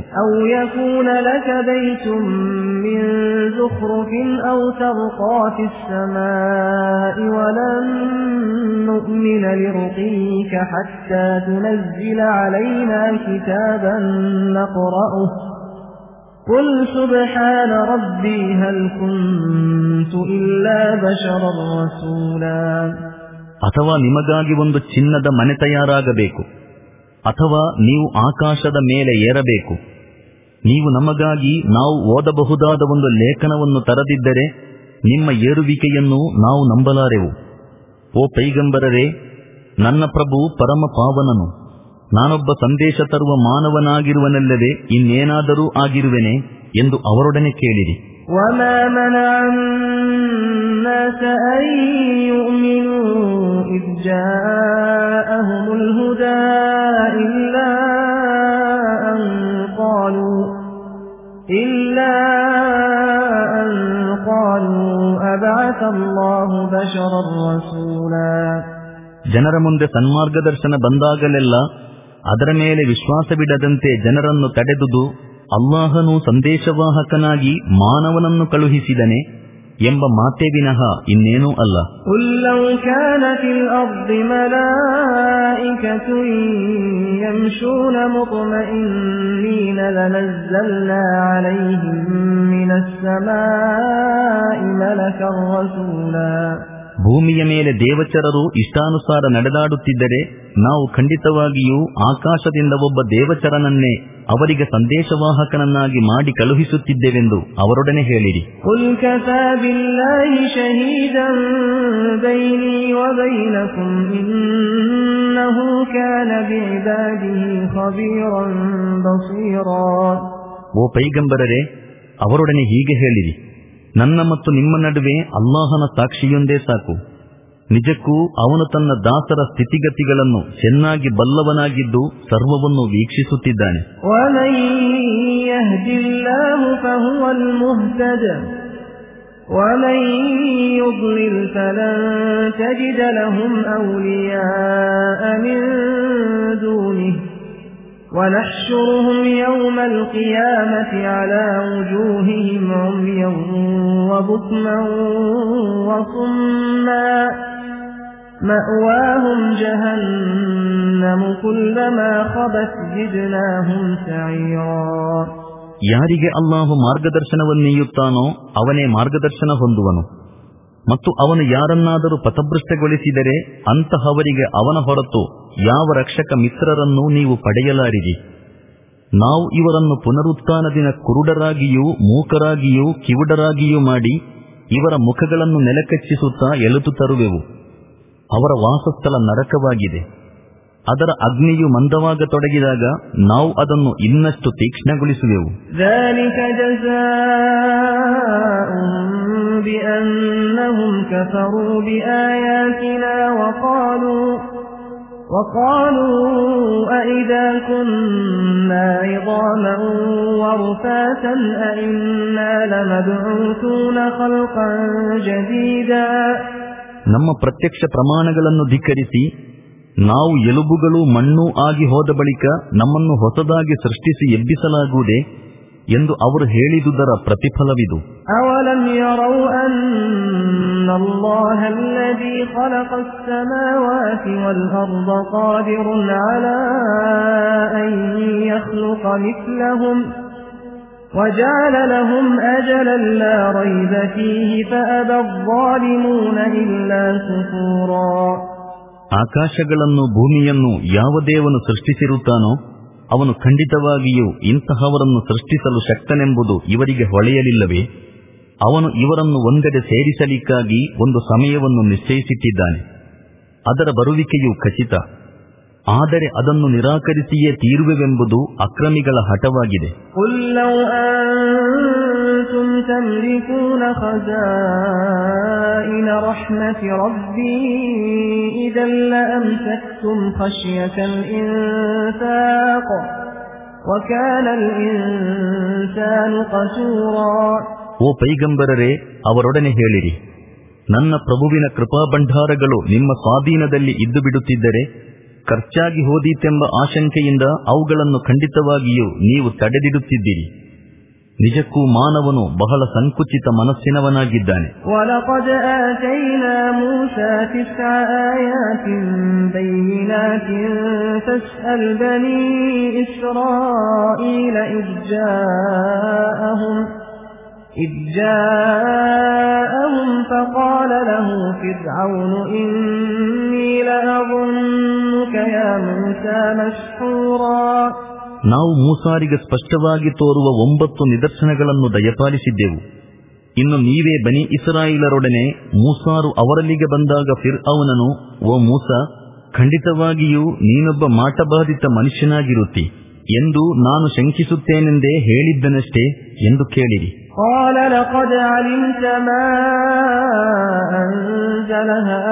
قل سبحان ربي هل كنت إلا بشرا رسولا. ಅಥವಾ ನಿಮಗಾಗಿ ಒಂದು ಚಿನ್ನದ ಮನೆ ತಯಾರಾಗಬೇಕು, ಅಥವಾ ನೀವು ಆಕಾಶದ ಮೇಲೆ ಏರಬೇಕು. ನೀವು ನಮಗಾಗಿ ನಾವು ಓದಬಹುದಾದ ಒಂದು ಲೇಖನವನ್ನು ತರದಿದ್ದರೆ ನಿಮ್ಮ ಏರುವಿಕೆಯನ್ನು ನಾವು ನಂಬಲಾರೆವು. ಓ ಪೈಗಂಬರರೇ, ನನ್ನ ಪ್ರಭು ಪರಮ ಪಾವನನು, ನಾನೊಬ್ಬ ಸಂದೇಶ ತರುವ ಮಾನವನಾಗಿರುವನಲ್ಲದೆ ಇನ್ನೇನಾದರೂ ಆಗಿರುವೆನೆ ಎಂದು ಅವರೊಡನೆ ಕೇಳಿರಿ. وما منع الناس أن يؤمنوا إذ جاءهم الهدى إلا أن قالوا إلا أن قالوا أبعث الله بشرا رسولا. ಜನರ ಮುಂದೆ ಸನ್ಮಾರ್ಗದರ್ಶನ ಬಂದಾಗಲೆಲ್ಲ ಅದರ ಮೇಲೆ ವಿಶ್ವಾಸವಿಡದಂತೆ ಜನರನ್ನು ತಡೆದುದು ಅಲ್ಲಾಹನು ಸಂದೇಶವಾಹಕನಾಗಿ ಮಾನವನನ್ನು ಕಳುಹಿಸಿದನೆ ಎಂಬ ಮಾತೇ ವಿನಃ ಇನ್ನೇನೂ ಅಲ್ಲ. ಭೂಮಿಯ ಮೇಲೆ ದೇವಚರರು ಇಷ್ಟಾನುಸಾರ ನಡೆದಾಡುತ್ತಿದ್ದರೆ ನಾವು ಖಂಡಿತವಾಗಿಯೂ ಆಕಾಶದಿಂದ ಒಬ್ಬ ದೇವಚರನನ್ನೇ ಅವರಿಗೆ ಸಂದೇಶವಾಹಕನನ್ನಾಗಿ ಮಾಡಿ ಕಳುಹಿಸುತ್ತಿದ್ದೆವೆಂದು ಅವರೊಡನೆ ಹೇಳಿರಿ. ಓ ಪೈಗಂಬರರೇ, ಅವರೊಡನೆ ಹೀಗೆ ಹೇಳಿರಿ, ನನ್ನ ಮತ್ತು ನಿಮ್ಮ ನಡುವೆ ಅಲ್ಲಾಹನ ಸಾಕ್ಷಿಯೊಂದೇ ಸಾಕು. ನಿಜಕ್ಕೂ ಅವನು ತನ್ನ ದಾಸರ ಸ್ಥಿತಿಗತಿಗಳನ್ನು ಚೆನ್ನಾಗಿ ಬಲ್ಲವನಾಗಿದ್ದು ಸರ್ವವನ್ನು ವೀಕ್ಷಿಸುತ್ತಿದ್ದಾನೆ. ومن يضلل فلن تجد لهم أولياء من دونه ونحشرهم يوم القيامة على وجوههم عميا وبكما وصما مأواهم جهنم كلما خبت زدناهم سعيرا. ಯಾರಿಗೆ ಅಲ್ಲಾಹು ಮಾರ್ಗದರ್ಶನವನ್ನೀಯುತ್ತಾನೋ ಅವನೇ ಮಾರ್ಗದರ್ಶನ ಹೊಂದುವನು, ಮತ್ತು ಅವನು ಯಾರನ್ನಾದರೂ ಪಥಭ್ರಷ್ಟಗೊಳಿಸಿದರೆ ಅಂತಹವರಿಗೆ ಅವನ ಹೊರತು ಯಾವ ರಕ್ಷಕ ಮಿತ್ರರನ್ನೂ ನೀವು ಪಡೆಯಲಾರಿರಿ. ನಾವು ಇವರನ್ನು ಪುನರುತ್ಥಾನ ದಿನ ಕುರುಡರಾಗಿಯೂ ಮೂಕರಾಗಿಯೂ ಕಿವುಡರಾಗಿಯೂ ಮಾಡಿ ಇವರ ಮುಖಗಳನ್ನು ನೆಲಕಚ್ಚಿಸುತ್ತಾ ಎಳೆದು ತರುವೆವು. ಅವರ ವಾಸಸ್ಥಳ ನರಕವಾಗಿದೆ. ಅದರ ಅಗ್ನಿಯು ಮಂದವಾಗತೊಡಗಿದಾಗ ನಾವು ಅದನ್ನು ಇನ್ನಷ್ಟು ತೀಕ್ಷ್ಣಗೊಳಿಸುವೆವು. وقالوا أئذا كنا عظاما ورفاتا أئنا لمبعوثون خلقا جديدا. ನಮ್ಮ ಪ್ರತ್ಯಕ್ಷ ಪ್ರಮಾಣಗಳನ್ನು ಧಿಕ್ಕರಿಸಿ ನಾವು ಎಲುಬುಗಳು ಮಣ್ಣು ಆಗಿ ಹೋದ ಬಳಿಕ ನಮ್ಮನ್ನು ಹೊಸದಾಗಿ ಸೃಷ್ಟಿಸಿ ಎಬ್ಬಿಸಲಾಗುವುದೇ ಎಂದು ಅವರು ಹೇಳಿದುದರ ಪ್ರತಿಫಲವಿದು. ಅವಲಂ ಯರೌ ಅನ್ನಲ್ಲಾಹ ಅಲ್ಲದೀ ಖಲಖಸ್ ಸಮಾವಾತಿ ವಲ್ ಅರ್ದ ಖಾದಿರುನ್ ಅಲಾ ಅನ್ ಯಖ್ಲುಕ ಮಿಸ್ಲಹುಂ وجعل لهم أجلا لا ريب فيه فأبى الظالمون إلا كفورا. ಆಕಾಶಗಳನ್ನು ಭೂಮಿಯನ್ನು ಯಾವ ದೇವನು ಸೃಷ್ಟಿಸಿರುತ್ತಾನೋ ಅವನು ಖಂಡಿತವಾಗಿಯೂ ಇಂತಹವರನ್ನು ಸೃಷ್ಟಿಸಲು ಶಕ್ತನೆಂಬುದು ಇವರಿಗೆ ಹೊಳೆಯಲಿಲ್ಲವೇ? ಅವನು ಇವರನ್ನು ಒಂದೆಡೆ ಸೇರಿಸಲಿಕ್ಕಾಗಿ ಒಂದು ಸಮಯವನ್ನು ನಿಶ್ಚಯಿಸಿಟ್ಟಿದ್ದಾನೆ. ಅದರ ಬರುವಿಕೆಯು ಖಚಿತ. ಆದರೆ ಅದನ್ನು ನಿರಾಕರಿಸಿಯೇ ತೀರುವೆವೆಂಬುದು ಅಕ್ರಮಿಗಳ ಹಠವಾಗಿದೆ. أنتم تملكون خزائن رحمة ربي إذا لأمسكتم خشية الإنفاق وكان الإنسان قتورا. ಓ ಪೈಗಂಬರರೇ, ಅವರೊಡನೆ ಹೇಳಿರಿ, ನನ್ನ ಪ್ರಭುವಿನ ಕೃಪಾಭಂಡಾರಗಳು ನಿಮ್ಮ ಸ್ವಾಧೀನದಲ್ಲಿ ಇದ್ದು ಬಿಡುತ್ತಿದ್ದರೆ ಖರ್ಚಾಗಿ ಹೋದೀತೆಂಬ ಆಶಂಕೆಯಿಂದ ಅವುಗಳನ್ನು ಖಂಡಿತವಾಗಿಯೂ ನೀವು ತಡೆದಿಡುತ್ತಿದ್ದೀರಿ. ನಿಜಕ್ಕೂ ಮಾನವನು ಬಹಳ ಸಂಕುಚಿತ ಮನಸ್ಸಿನವನಾಗಿದ್ದಾನೆ. ವಲಕದ್ ಆತೈನಾ ಮೂಸಾ ತಿಸ್'a ಆಯಾತಿನ್ ಬೈನಾತಿನ್ ಫಸ್ಅಲ್ ಬನೀ ಇಸ್ರಾಯೀಲ ಇದ್ ಜಾಅಹುಂ ಇದ್ ಜಾಅಹುಂ ಫಕಾಲ ಲಹು ಫಿರ್ಔನು ಇನ್ನೀ ಲಅظುನ್ನುಕ ಯಾ ಮೂಸಾ ಮಸ್ಹೂರಾ. ನಾವು ಮೂಸಾರಿಗೆ ಸ್ಪಷ್ಟವಾಗಿ ತೋರುವ ಒಂಬತ್ತು ನಿದರ್ಶನಗಳನ್ನು ದಯಪಾಲಿಸಿದ್ದೆವು. ಇನ್ನು ನೀವೇ ಬನಿ ಇಸ್ರಾಯೇಲರೊಡನೆ ಮೂಸಾರು ಅವರಲ್ಲಿಗೆ ಬಂದಾಗ ಫಿರ್ಔನನು, ಓ ಮೂಸಾ, ಖಂಡಿತವಾಗಿಯೂ ನೀನೊಬ್ಬ ಮಾಟಬಾಧಿತ ಮನುಷ್ಯನಾಗಿರುತ್ತಿ ಎಂದು ನಾನು ಶಂಕಿಸುತ್ತೇನೆಂದೇ ಹೇಳಿದ್ದನಷ್ಟೇ ಎಂದು ಕೇಳಿರಿ. قال لقد علمت ما أنزل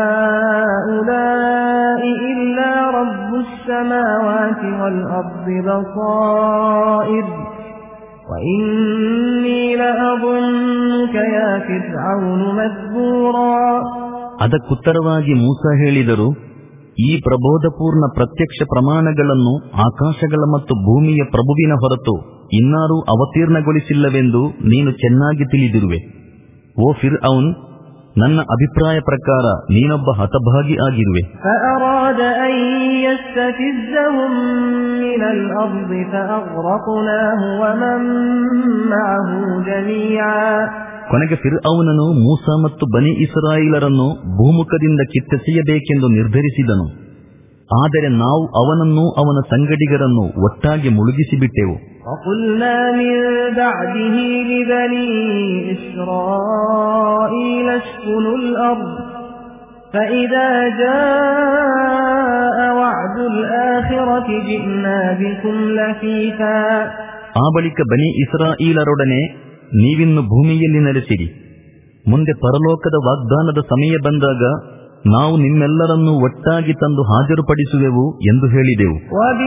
هؤلاء إلا رب السماوات والأرض بصائر وإني لأظنك يا فرعون مذبورا. ಅದಕ್ಕುತ್ತರವಾಗಿ ಮೂಸಾ ಹೇಳಿದರು, ಈ ಪ್ರಬೋಧಪೂರ್ಣ ಪ್ರತ್ಯಕ್ಷ ಪ್ರಮಾಣಗಳನ್ನು ಆಕಾಶಗಳ ಮತ್ತು ಭೂಮಿಯ ಪ್ರಭುವಿನ ಹೊರತು ಇನ್ನಾರೂ ಅವತೀರ್ಣಗೊಳಿಸಿಲ್ಲವೆಂದು ನೀನು ಚೆನ್ನಾಗಿ ತಿಳಿದಿರುವೆ. ಓ ಫಿರ್ಔನ್, ನನ್ನ ಅಭಿಪ್ರಾಯ ಪ್ರಕಾರ ನೀನೊಬ್ಬ ಹತಭಾಗಿ ಆಗಿರುವೆ. ಕೊನೆಗೆ ಫಿರ್ಔನನು ಮೂಸಾ ಮತ್ತು ಬನಿ ಇಸ್ರಾಯೇಲರನ್ನು ಭೂಮುಖದಿಂದ ಕಿತ್ತೆಸೆಯಬೇಕೆಂದು ನಿರ್ಧರಿಸಿದನು. ಆದರೆ ನಾವು ಅವನನ್ನು ಅವನ ಸಂಗಡಿಗರನ್ನು ಒಟ್ಟಾಗಿ ಮುಳುಗಿಸಿಬಿಟ್ಟೆವು. وَقُلْنَا مِنْ بَعْدِهِ لِبَنِي إِسْرَائِيلَ اسْكُنُوا الْأَرْضَ فَإِذَا جَاءَ وَعْدُ الْآخِرَةِ جِئْنَا بِكُمْ لَفِيفًا. ಆ ಬಳಿಕ ಬನಿ ಇಸ್ರಾಯೇಲರೊಡನೆ ನೀವಿನ್ನು ಭೂಮಿಯಲ್ಲಿ ನೆಲೆಸಿರಿ. ಮುಂದೆ ಪರಲೋಕದ ವಾಗ್ದಾನದ ಸಮಯ ಬಂದಾಗ ನಾವು ನಿಮ್ಮೆಲ್ಲರನ್ನೂ ಒಟ್ಟಾಗಿ ತಂದು ಹಾಜರುಪಡಿಸುವೆವು ಎಂದು ಹೇಳಿದೆವು.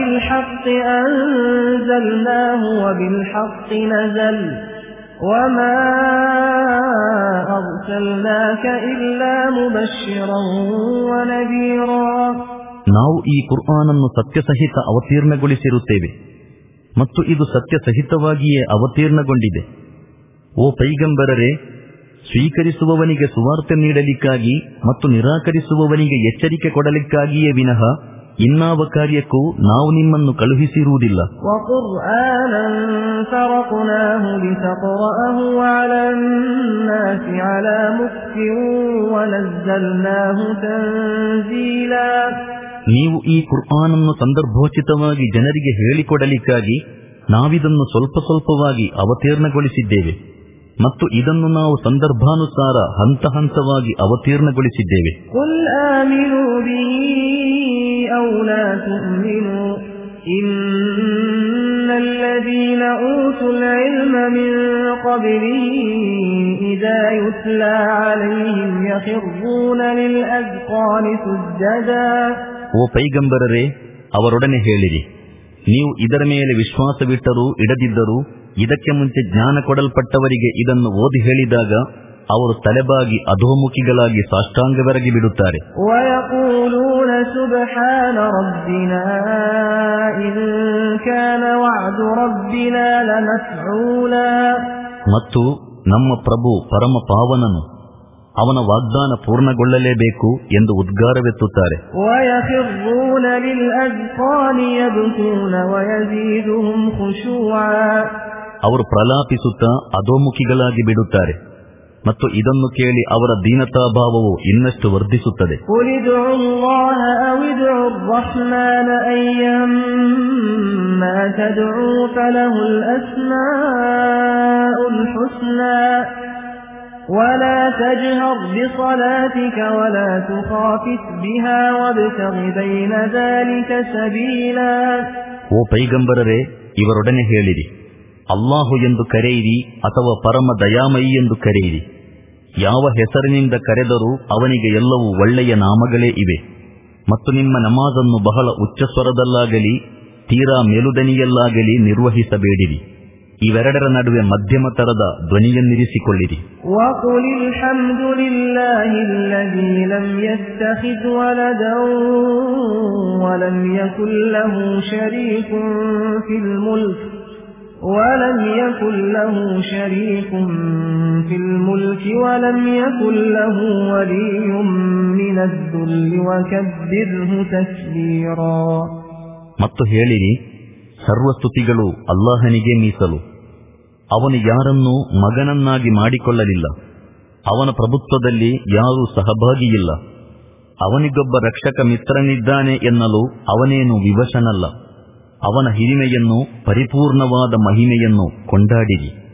ನಾವು ಈ ಕುರ್ಆನನ್ನು ಸತ್ಯಸಹಿತ ಅವತೀರ್ಣಗೊಳಿಸಿರುತ್ತೇವೆ ಮತ್ತು ಇದು ಸತ್ಯಸಹಿತವಾಗಿಯೇ ಅವತೀರ್ಣಗೊಂಡಿದೆ. ಓ ಪೈಗಂಬರರೇ, ಸ್ವೀಕರಿಸುವವನಿಗೆ ಸುವಾರ್ತೆ ನೀಡಲಿಕ್ಕಾಗಿ ಮತ್ತು ನಿರಾಕರಿಸುವವನಿಗೆ ಎಚ್ಚರಿಕೆ ಕೊಡಲಿಕ್ಕಾಗಿಯೇ ವಿನಃ ಇನ್ನಾವ ಕಾರ್ಯಕ್ಕೂ ನಾವು ನಿಮ್ಮನ್ನು ಕಳುಹಿಸಿರುವುದಿಲ್ಲ. ನೀವು ಈ ಕುರ್ಆನನ್ನು ಸಂದರ್ಭೋಚಿತವಾಗಿ ಜನರಿಗೆ ಹೇಳಿಕೊಡಲಿಕ್ಕಾಗಿ ನಾವಿದನ್ನು ಸ್ವಲ್ಪ ಸ್ವಲ್ಪವಾಗಿ ಅವತೀರ್ಣಗೊಳಿಸಿದ್ದೇವೆ ಮತ್ತು ಇದನ್ನು ನಾವು ಸಂದರ್ಭಾನುಸಾರ ಹಂತ ಹಂತವಾಗಿ ಅವತೀರ್ಣಗೊಳಿಸಿದ್ದೇವೆ. ಇನ್ನಲ್ಲದೀನ ಊತುಲ್ ಇಲ್ಮ ಮಿನ್ क़ಬ್ಲಿಹಿ ಇದಾ ಯುತ್ಲಾ ಅಲೈಹಿಂ ಯಖಿರ್ರೂನ ಲಿಲ್ ಅಜ್ಕಾನಿ ಸುಜ್ಜದಾ. ಓ ಪೈಗಂಬರರೇ, ಅವರೊಡನೆ ಹೇಳಿರಿ, ನೀವು ಇದರ ಮೇಲೆ ವಿಶ್ವಾಸವಿಟ್ಟರೂ ಇಡದಿದ್ದರೂ ಇದಕ್ಕೆ ಮುಂಚೆ ಜ್ಞಾನ ಕೊಡಲ್ಪಟ್ಟವರಿಗೆ ಇದನ್ನು ಓದಿ ಹೇಳಿದಾಗ ಅವರು ತಲೆಬಾಗಿ ಅಧೋಮುಖಿಗಳಾಗಿ ಸಾಷ್ಟಾಂಗವೆರಗಿ ಬಿಡುತ್ತಾರೆ. ಮತ್ತು ನಮ್ಮ ಪ್ರಭು ಪರಮ ಪಾವನನು, ಅವನ ವಾಗ್ದಾನ ಪೂರ್ಣಗೊಳ್ಳಲೇಬೇಕು ಎಂದು ಉದ್ಗಾರವೆತ್ತುತ್ತಾರೆ. ಅವರು ಪ್ರಲಾಪಿಸುತ್ತಾ ಅಧೋಮುಖಿಗಳಾಗಿ ಬಿಡುತ್ತಾರೆ ಮತ್ತು ಇದನ್ನು ಕೇಳಿ ಅವರ ದೀನತಾಭಾವವು ಇನ್ನಷ್ಟು ವರ್ಧಿಸುತ್ತದೆ. ولا تجهر بصلاتك ولا تخافت بها وابتغ بين ذلك سبيلا. ಓ ಪೈಗಂಬರರೇ, ಇವರೊಡನೆ ಹೇಳಿರಿ, ಅಲ್ಲಾಹು ಎಂದು ಕರೆಯಿರಿ ಅಥವಾ ಪರಮ ದಯಾಮಯಿ ಎಂದು ಕರೆಯಿರಿ. ಯಾವ ಹೆಸರಿನಿಂದ ಕರೆದರೂ ಅವನಿಗೆ ಎಲ್ಲವೂ ಒಳ್ಳೆಯ ನಾಮಗಳೇ ಇವೆ. ಮತ್ತು ನಿಮ್ಮ ನಮಾಜನ್ನು ಬಹಳ ಉಚ್ಚಸ್ವರದಲ್ಲಾಗಲಿ ತೀರಾ ಮೆಲುದನಿಯಲ್ಲಾಗಲಿ ನಿರ್ವಹಿಸಬೇಡಿರಿ. ಇವೆರಡರ ನಡುವೆ ಮಧ್ಯಮ ತರದ ಧ್ವನಿಯನ್ನಿರಿಸಿಕೊಳ್ಳಿರಿ. ولم يكن له شريك في الملك ولم يكن له ولي من الذل وكبره تكبيرا. ಮತ್ತು ಹೇಳಿರಿ, ಸರ್ವಸ್ತುತಿಗಳು ಅಲ್ಲಾಹನಿಗೆ ಮೀಸಲು. ಅವನು ಯಾರನ್ನೂ ಮಗನನ್ನಾಗಿ ಮಾಡಿಕೊಳ್ಳಲಿಲ್ಲ. ಅವನ ಪ್ರಭುತ್ವದಲ್ಲಿ ಯಾರೂ ಸಹಭಾಗಿಯಿಲ್ಲ. ಅವನಿಗೊಬ್ಬ ರಕ್ಷಕ ಮಿತ್ರನಿದ್ದಾನೆ ಎನ್ನಲು ಅವನೇನು ವಿವಶನಲ್ಲ. ಅವನ ಹಿರಿಮೆಯನ್ನು, ಪರಿಪೂರ್ಣವಾದ ಮಹಿಮೆಯನ್ನು ಕೊಂಡಾಡಿರಿ.